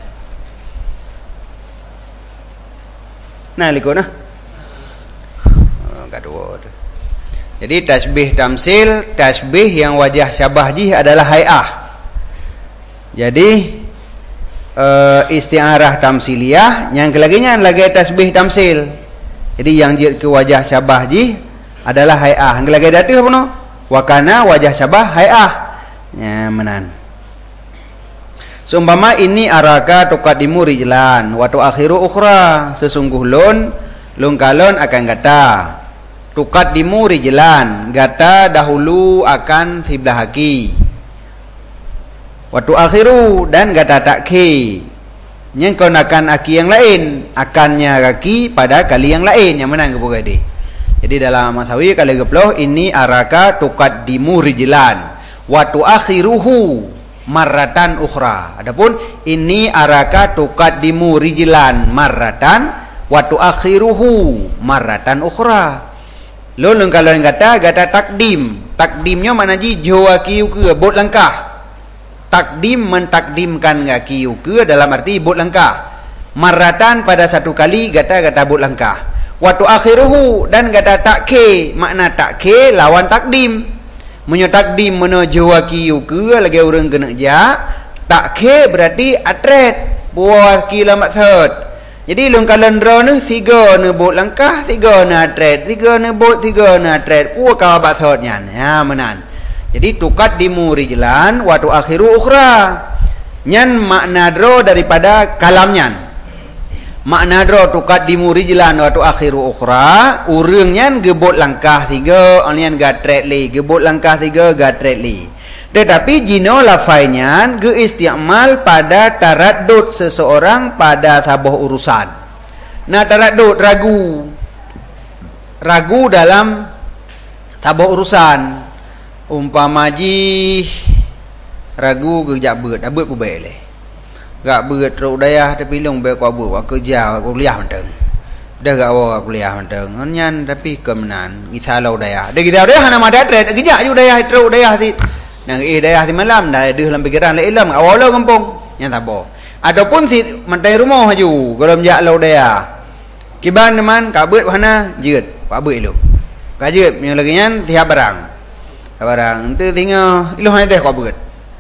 Nah likut nah. Oh, gaduh. Jadi tasbih tamsil, tasbih yang wajah syabah ji adalah hay'ah. Jadi uh, isti'arah tamsiliyah yang kelaginya lagi tasbih tamsil. Jadi yang ke wajah syabah ji adalah hay'ah. Yang lagi datu apa no? Wakana wajah syabah hay'ah. Ya menan. Seumpama ini araka tuqaddimu rijlan wa tuakhiru ukhra, sesungguh lun lun kalon akan gata. Tuqaddimu rijlan, gata dahulu akan sebelah kaki. Wa tuakhiru, dan gata takki. Yang kau akan aki yang lain, akannya kaki pada kali yang lain, yang menang kebuka di. Jadi dalam masawi kalau geploh ini araka tuqaddimu rijlan wa tuakhiruhu marratan ukhra. Adapun ini araka tuqaddimu rijlan marratan wa tuakhiruhu marratan ukhra. Lalu kalau kata kata takdim, takdimnya mana ji jawa kiu ke bot langkah. Takdim mentakdimkan kiu ke dalam arti bot langkah. Marratan pada satu kali kata kata bot langkah. Wa tuakhiruhu, dan kata takke, makna takke lawan takdim. Menyo takdim meno jawa kiu ke lagi orang kena ja, tak ke berarti atret buah kila maksud. Jadi lung kalan dro ni tiga ne bot langkah, tiga ne atret, tiga ne bot, tiga ne atret. Puah kau maksud nyan. Ya menan. Jadi tuqaddimu rijlan wa tuakhiru ukhra. Nyan makna dro daripada kalam nyan. Makna dro tuqaddimu rijlan wa tuakhiru ukhra, urang nyan gebot langkah tiga, onian gatret li, gebot langkah tiga gatret li. Tetapi jino lafainya ge istiamal pada taraddud seseorang pada sabuh urusan. Nah taraddud ragu. Ragu dalam sabuh urusan. Umpama ji ragu ge jak beut, beut pu bae le. Gak beut ro daya tapi long be ko beut wa kerja ko kuliah menteng. Dah gak wa kuliah menteng. Nyan tapi kemenan gisalau daya. Dah kita dah hana madat red kerja ju daya ro daya si. Nang eh daya si malam dah deuh dalam pikiran le ilam awal kampung. Nya tabo. Adapun si mentai rumah ju kalau jak lau daya. Kiban man ka beut hana jeut pa beut lu. Ka jeut yang lagi nyan tiap barang. Barang tu tinggal ilu hana deh ko beut.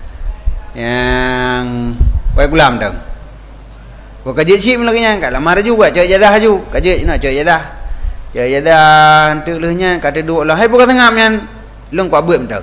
Yang Wai gulam dong. Ko kajik cip lagi nya kat lamar juga cak jadah ju. Kajik nak cak jadah. Cak jadah henteu leuhnya kata duk lah. Hai bukan tengam nyan. Lung kuat beut dong.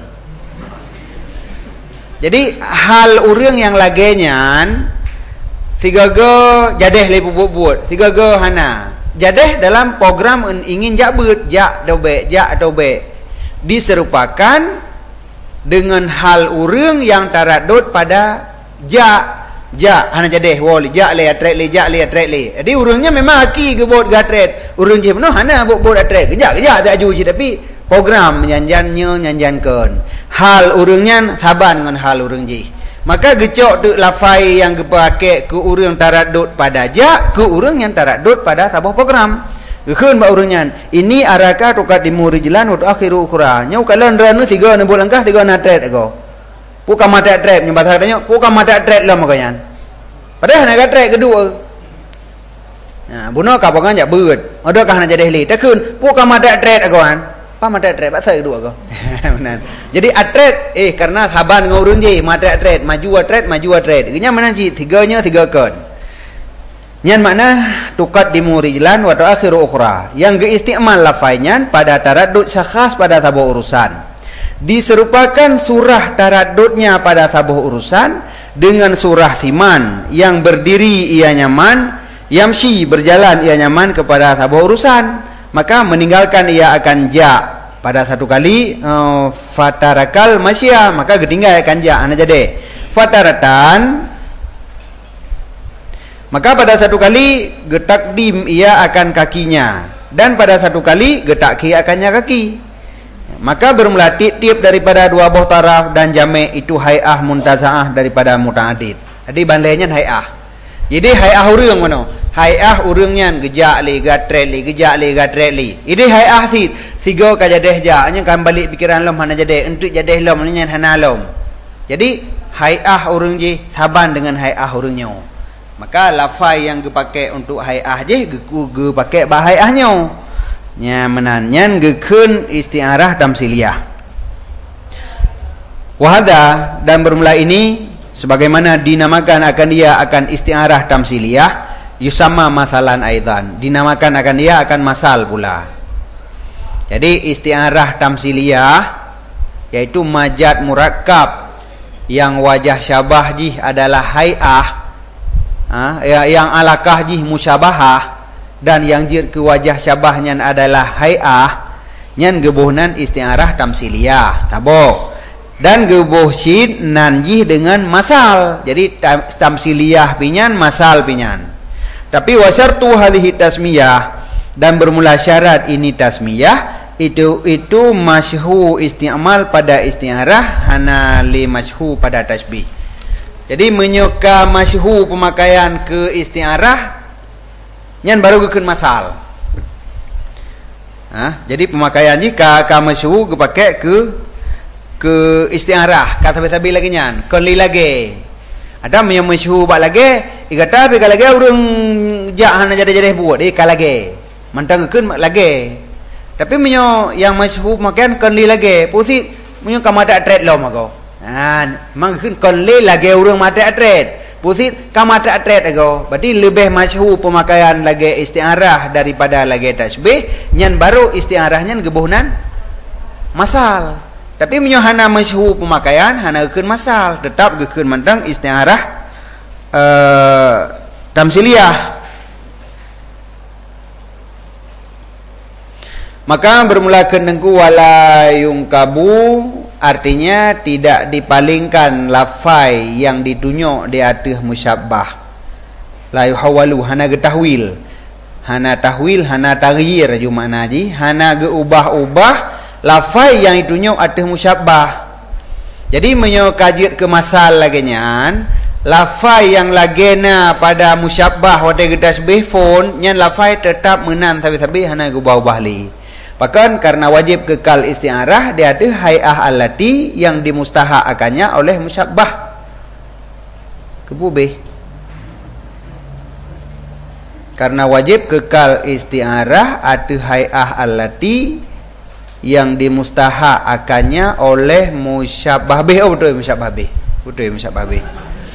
Jadi hal urang yang lagi nyan tiga go jadeh le buat. Tiga go hana. Jadeh dalam program ingin jak beut, jak dobe, jak dobe. Diserupakan dengan hal urang yang taraddud pada ja. Ja hana jadeh wol ja le atret le ja le atret le. Jadi urangnya memang aki ke bot gatret. Urang je no hana bot bot atret. Kejak kejak tak aju je tapi program menyanjannya nyanjankan. Hal urangnya saban dengan hal urang je. Maka gecok tu lafai yang dipakai ke urang taraddud pada ja ke urang yang taraddud pada sabuh program. Keun ba urangnya ini araka tuqaddimu rijlan wa tuakhiru ukhra. Nyau kalan ranu tiga ne bot langkah tiga na atret ago. Bukan mata trap, nyambat tanya, bukan mata trap lah makanya. Padahal nak trap kedua. Nah, bunuh kau bukan jak beut. Ada kah nak jadi li? Takun, bukan mata trap agoan. Apa mata trap? Apa kedua ago? Benar. Jadi atret, eh karena saban ngurun je, mata trap, maju atret, maju atret. Genya mana sih? Tiganya tiga kon. Nyan makna tuqaddimu rijlan wa tuakhiru ukhra. Yang geistimal lafainya pada taraddud syakhas pada sabuh urusan. Diserupakan surah taraddudnya pada sabuh urusan dengan surah thiman yang berdiri ia nyaman, yamshi berjalan ia nyaman kepada sabuh urusan. maka meninggalkan ia akan ja. Pada satu kali uh, fatarakal masya, maka ketinggal akan ja. Ana jadi fataratan, maka pada satu kali getakdim ia akan kakinya, dan pada satu kali getaki akannya kaki. Maka bermula tiap daripada dua buah taraf dan jame' itu hay'ah muntazaah daripada muta'adid. Jadi bandainya hay'ah. Jadi hay'ah urang mana? Hay'ah urangnya gejak li gatre li gejak li gatre li. Ini hay'ah si sigo ka jadeh ja nya kan balik pikiran lom hana jadeh untuk jadeh lom nya hana lom. Jadi hay'ah urang je saban dengan hay'ah urangnya. Maka lafai yang dipakai untuk hay'ah je geku ge pakai bah hay'ahnya. Nya menanyan gekeun isti'arah tamsiliyah. Wahada, dan bermula ini sebagaimana dinamakan akan dia akan isti'arah tamsiliyah, yusama masalan aidan, dinamakan akan dia akan masal pula. Jadi isti'arah tamsiliyah yaitu majad murakkab yang wajah syabah jih adalah hay'ah, ha, yang alakah jih musyabahah, dan yang jir ke wajah syabahnya adalah hay'ah, nyan gebuhnan isti'arah tamsiliyah tabok, dan gebuh syid nanjih dengan masal. Jadi tamsiliyah pinyan, masal pinyan. Tapi wasyartu hadhihi tasmiyah, dan bermula syarat ini tasmiyah itu itu masyhu isti'mal pada isti'arah hana li masyhu pada tasbih. Jadi menyuka masyhu pemakaian ke isti'arah nyan baru gekeun masal. Ha, jadi pemakaian jika ka masyhu dipakai ke ke isti'arah kata sabi lagi nyan kali lagi. Ada yang masyhu bak lagi igata be lagi urang jahan jadi-jadi buat di kalage. Mantang gekeun lagi. Tapi menyo yang masyhu makan kali lagi. Pusi menyo ka mata atret lom ago. Ha, mang gekeun kali lagi urang mata atret. Pusit kamata atret ago. Berarti lebih masyhur pemakaian lagi isti'arah daripada lagi tasbih. Nyan baru isti'arahnya gebuhnan masal. Tapi menyohana masyhur pemakaian hana gekeun masal, tetap gekeun mantang isti'arah uh, tamsiliyah. Maka bermula kenengku wala yungkabu, artinya tidak dipalingkan lafai yang ditunjuk di atas musyabbah. La yuhawalu, hana getahwil, hana tahwil, hana taghyir ju makna ji, hana geubah-ubah lafai yang ditunjuk atas musyabbah. Jadi menyo kajit ke masal lagi nyan, lafai yang lagena pada musyabbah wate getasbih fon nyan lafai tetap menan sabi-sabi hana geubah-ubah li. Bahkan karena wajib kekal isti'arah dia ada hay'ah allati yang dimustahak akannya oleh musyabbah. Kebubih. Karena wajib kekal isti'arah ada hay'ah allati yang dimustahak akannya oleh musyabbah bih. Oh betul musyabbah bih. Betul musyabbah bih.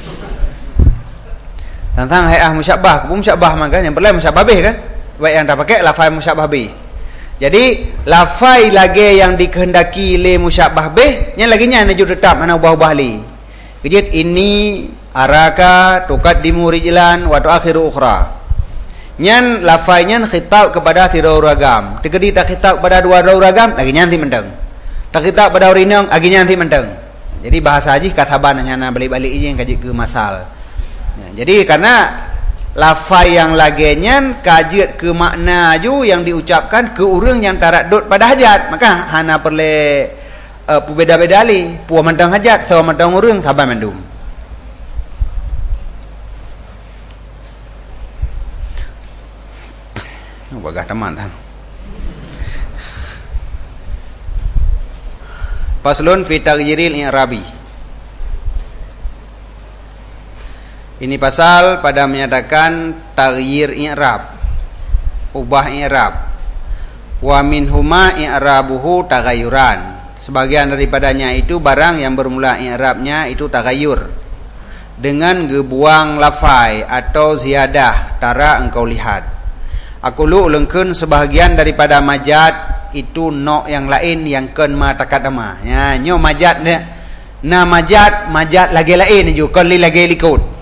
Tentang hay'ah musyabbah, kebu musyabbah maka yang perlu musyabbah bih kan? Baik yang tak pakai lafaz musyabbah bih. Jadi lafai lagi yang dikehendaki le musyabbah bih nya lagi nya najud tetap mana ubah-ubah li. Kejit ini araka tuqaddimu rijlan wa tuakhiru ukhra. Nyan lafai nyan khitab kepada sirau ragam. Tegedi tak khitab pada dua rau ragam lagi nya nanti mendeng. Tak khitab pada urinong lagi nya nanti mendeng. Jadi bahasa haji kasaban nya balik-balik ini yang kaji ke masal. Ya, jadi karena lafai yang lagenyan kajiat ke makna ju yang diucapkan ke urang yang taradud pada hajat, maka hana perle uh, beda-beda li puah mantang hajat sawa mantang urang sabar mendum. Oh bagah teman tang. Faslun fi taghyiril i'rabi. Ini pasal pada menyatakan taghyir i'rab, ubah i'rab. Wa minhuma i'rabuhu taghayyuran. Sebagian daripadanya itu barang yang bermula i'rabnya itu taghayyur dengan gebuang lafai atau ziyadah tara engkau lihat. Aku lu ulungkeun sebahagian daripada majad itu no yang lain yang ken ma takadama. Ya, nyo majad na majad majad lagi lain ju kali lagi likut.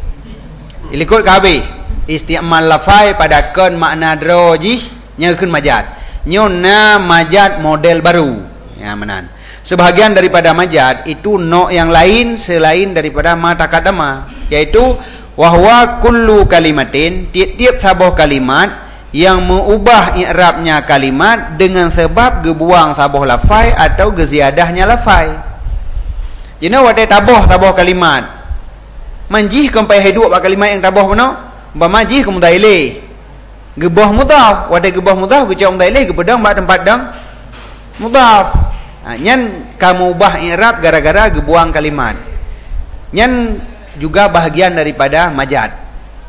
Ilikut kabi isti'mal lafai pada kun makna droji nya kun majad. Nyona majad model baru. Ya menan. Sebahagian daripada majad itu no yang lain selain daripada ma takadama, yaitu wahwa kullu kalimatin, tiap-tiap sabuh kalimat yang mengubah i'rabnya kalimat dengan sebab gebuang sabuh lafai atau geziadahnya lafai. You know what they tabuh tabuh kalimat. Manjih kompai hidup pak kalimat yang tabuh beno. Ba majih ke mudaile. Gebuh mudhaf, what they gebuh mudhaf ke jauh mudaile ke pedang bak tempat dang mudhaf. Ha, nyan kamu ubah i'rab gara-gara gebuang kalimat. Nyan juga bahagian daripada majad.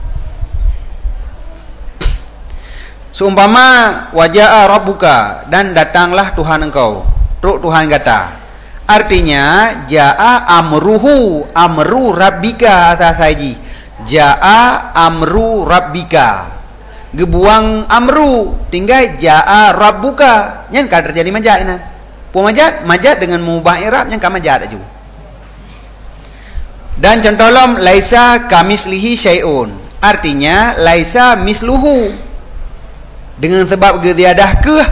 Seumpama waja'a rabbuka, dan datanglah Tuhan engkau. Truk Tuhan kata. Artinya ja'a amruhu, amru rabbika asasaji. Ja'a amru rabbika. Gebuang amru, tinggal ja'a rabbuka. Yang kan terjadi majad ini. Pu majad, majad dengan mengubah i'rab yang kan majad aja. Dan contoh lam laisa kamislihi syai'un. Artinya laisa misluhu. Dengan sebab geziadah ke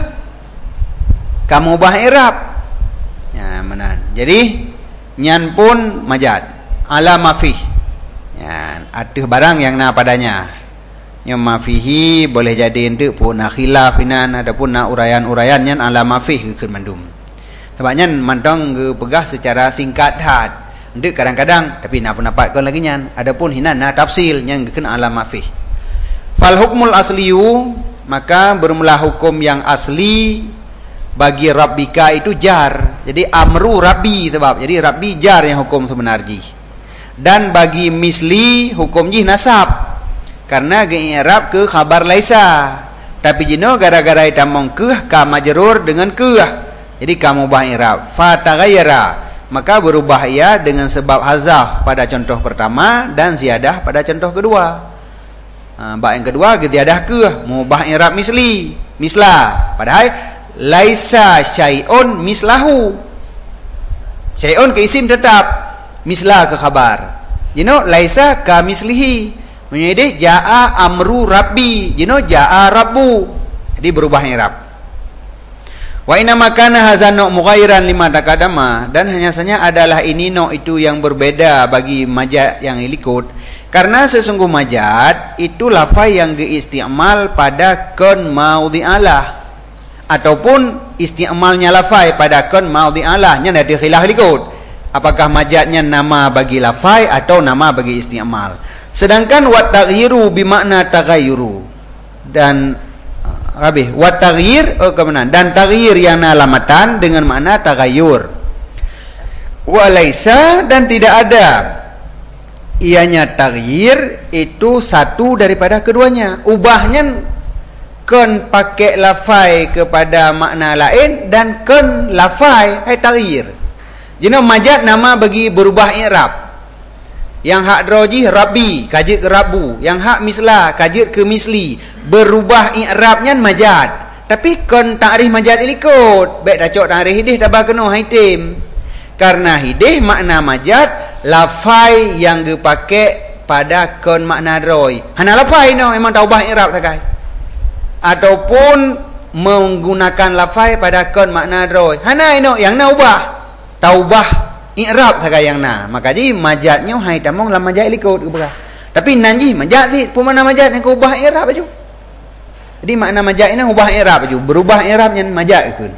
kamu ubah i'rab. Ya menan. Jadi nyan pun majad ala mafih. Ya atuh barang yang na padanya. Yang mafihi boleh jadi ente pun na khilaf inan adapun na uraian-uraian nyan ala mafih keun mandum. Sebab nyan mantong ge pegah secara singkat had. Ente kadang-kadang tapi na pendapat kon lagi nyan. Adapun hinan na tafsil nyan keun ala mafih. Fal hukmul asliyu, maka bermula hukum yang asli bagi rabbika itu jar. Jadi amru rabbi sebab. Jadi rabbi jar yang hukum sebenarnya. Dan bagi misli hukum jih nasab. Karena i'rab ke khabar laisa. Tapi jino gara-gara itamong ke ka majrur dengan ke. Jadi kamu ubah i'rab. Fa taghayyara, maka berubah ia dengan sebab hazaf pada contoh pertama dan ziyadah pada contoh kedua. Ha, bab yang kedua geziadah ke mengubah i'rab misli misla, padahal laisa syai'un mislahu. Syai'un ke isim tetap, misla ke khabar. You know laisa ka mislihi. Menjadi jaa amru rabbi, you know jaa rabbu. Jadi berubah i'rab. Wa inna makana hazan no mughayyiran lima takadama, dan hanya saja adalah ini no itu yang berbeda bagi majad yang ilikut. Karena sesungguh majad itu lafaz yang diistimal pada kun maudhi'alah, ataupun istimalnya lafaz pada kun maudhi'alah nya ada khilaf likut. Apakah majadnya nama bagi lafaz atau nama bagi istimal. Sedangkan wat taghyiru bimakna taghayyuru, dan habis wat taghyir oh kebenaran, dan taghyir yang lamatan dengan makna taghayyur. Wa laisa, dan tidak ada ianya taghyir itu satu daripada keduanya. Ubahnya kun pakai lafai kepada makna lain dan kun lafai ai taghyir. Jadi majad nama bagi berubah i'rab. Yang hak drojih rabbi kajit ke rabbu, yang hak misla kajit ke misli. Berubah i'rabnya majad. Tapi kun ta'rif majad ilikut. Baik dah cok ta'rif hidih dah bakeno haitim. Karena hidih makna majad lafai yang dipakai pada kun makna droi. Hana lafai no memang tak ubah i'rab sakai. Ataupun menggunakan lafai pada kun makna droi. Hana no yang na ubah. Tak ubah i'rab sakai yang na. Maka ji majadnya hai tamong lam majad likut ke berah. Tapi nanji majad si pun makna majad yang ubah i'rab aju. Jadi makna majad ini ubah i'rab aju. Berubah i'rabnya majad ke.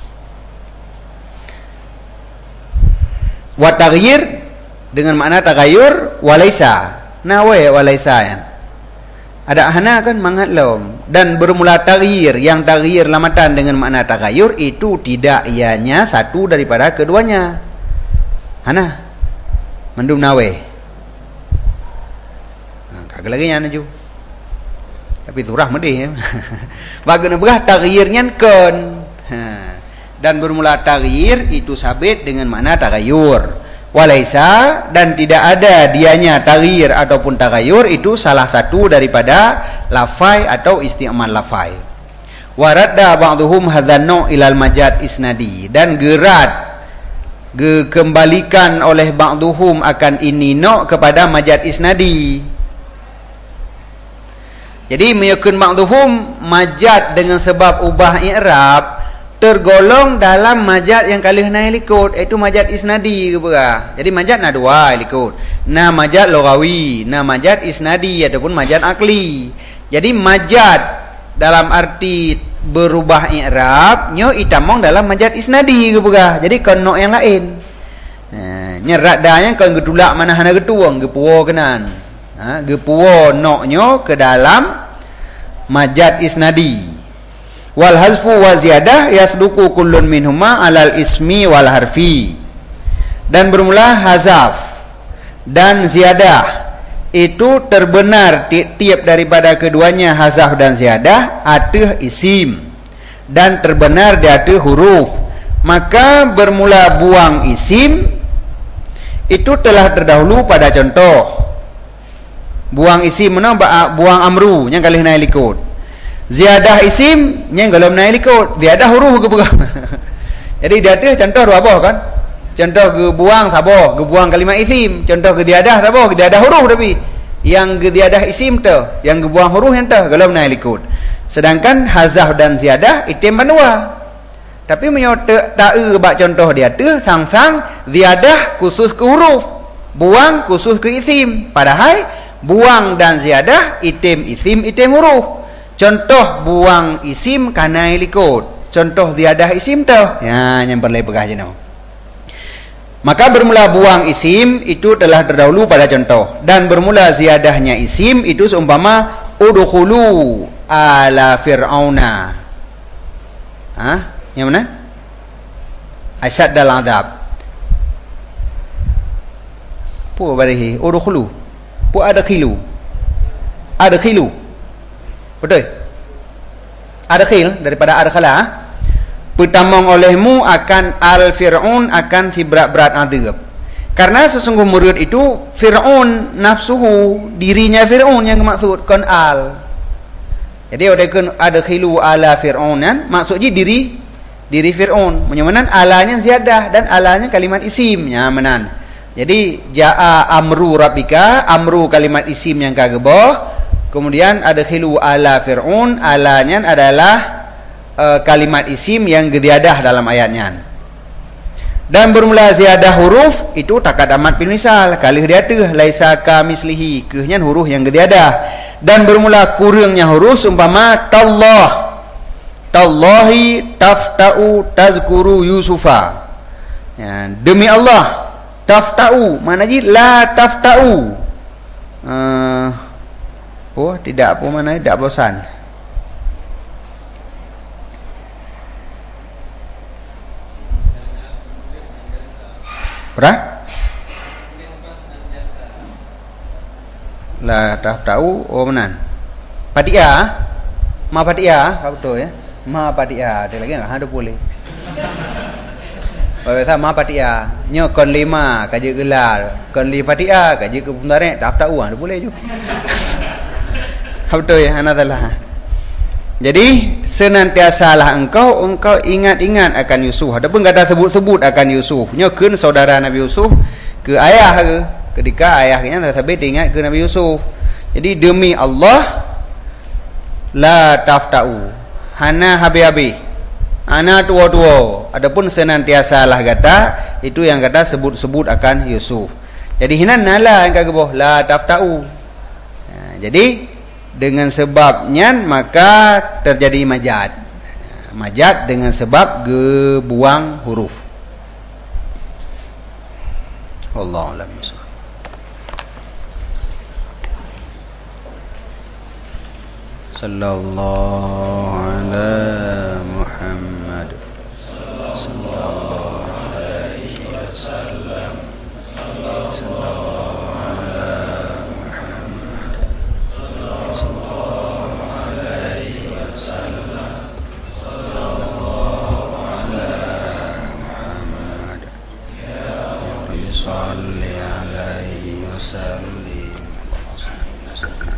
Wa taghyir dengan makna tagayur walaisa. Nah we walaisa ya. Ada hana kan mangat lom, dan bermula taghyir, yang taghyir lamatan dengan makna tagayur itu tidak ianya satu daripada keduanya. Hana mendum nawe. Nah, kagak lagi nya ju. Tapi surah medih ya. Bagaimana begah taghyirnya kun. Ha. Dan bermula taghyir itu sabit dengan makna tagayur. Walaisa, dan tidak ada dianya taghyir ataupun tagayur itu salah satu daripada lafai atau isti'mal lafai. Waradda ba'duhum hadzannu ilal majad isnadi, dan gerat dikembalikan oleh ba'duhum akan ini no kepada majad isnadi. Jadi menyukun makduhum majad dengan sebab ubah i'rab tergolong dalam majad yang kali henai likut, iaitu majad isnadi ke berah. Jadi majad na dua likut. Na majad lughawi, na majad isnadi ataupun majad akli. Jadi majad dalam arti berubah i'rab nyo itamong dalam majad isnadi ke berah. Jadi kono yang lain. Ha, nyerat danya kon gedulak mana hana getuang gepuo kenan. Ha, gepuo noknyo ke dalam majad isnadi. Wal hazfu wa ziyadah yasduqu kullun minhuma alal ismi wal harfi. Dan bermula hazaf dan ziyadah itu terbenar tiap daripada keduanya, hazaf dan ziyadah ateh isim dan terbenar di ateh huruf. Maka bermula buang isim itu telah terdahulu pada contoh. Buang isim mana? Buang amru yang kali naik likut. Ziyadah isim yang kalau naik likut, ziyadah huruf ke pegang. Jadi dia tu contoh dua apa kan? Contoh ke buang sabo, ke buang kalimat isim. Contoh ke ziyadah sabo, ke ziyadah huruf tapi yang ke ziyadah isim tu, yang ke buang huruf yang tu kalau naik likut. Sedangkan hazaf dan ziyadah itim banua. Tapi menyotek tak bak contoh dia tu sang-sang ziyadah khusus ke huruf, buang khusus ke isim. Padahal buang dan ziyadah itim isim itim huruf. Contoh buang isim kanai likut, contoh ziyadah isim tu ya yang berlai pegah je no. Maka bermula buang isim itu telah terdahulu pada contoh, dan bermula ziyadahnya isim itu seumpama udkhulu ala fir'auna. Ha? Yang mana? Asyad dal adab. Pu barihi udkhulu. Pu adkhilu. Adkhilu. Betul? Adkhil daripada adkhala. Pertamong olehmu akan al-fir'un akan si berat-berat azab. Karena sesungguh murid itu fir'un nafsuhu, dirinya fir'un yang maksud kon al. Jadi ada adkhilu ala fir'unan maksudnya diri diri fir'un. Menyamanan alanya ziyadah dan alanya kalimat isim nyamanan. Jadi jaa amru rabbika, amru kalimat isim yang kageboh. Kemudian adkhilu ala fir'un, alanya adalah uh, kalimat isim yang ziyadah dalam ayatnya. Dan bermula ziyadah huruf itu takat amat bil misal, kali dia tu laisa ka mislihi, kehnya huruf yang ziyadah. Dan bermula kurangnya huruf umpama tallah. Tallahi tafta'u tazkuru yusufa. Ya, demi Allah tafta'u, mana ji la tafta'u. Uh, Oh, tidak apa mana tidak bosan. Pernah? Lah tahu oh menan. Patia, ma patia, apa betul ya? Ma patia, ada lagi enggak? Ada boleh. Bapak ma patia, nyo kon lima kaji gelar, kon li patia kaji ke puntarek, tahu ada boleh juga. Betul ya, anadalah. Jadi senantiasalah engkau engkau ingat-ingat akan Yusuf. Adapun kata sebut-sebut akan Yusuf, nyokeun saudara Nabi Yusuf ke ayah ke, ketika ayahnya tersebut ingat ke Nabi Yusuf. Jadi demi Allah la taftau, hana habi-habi, ana tua-tua. Adapun senantiasalah kata itu yang kata sebut-sebut akan Yusuf. Jadi hinan nala yang kageboh la taftau. Nah, jadi dengan sebabnya maka terjadi majad. Majad dengan sebab gebuang huruf. Wallahu a'lam bishawab. Sallallahu ala Muhammad sallallahu alaihi wasallam. Sallallahu salli alaihi wasallam.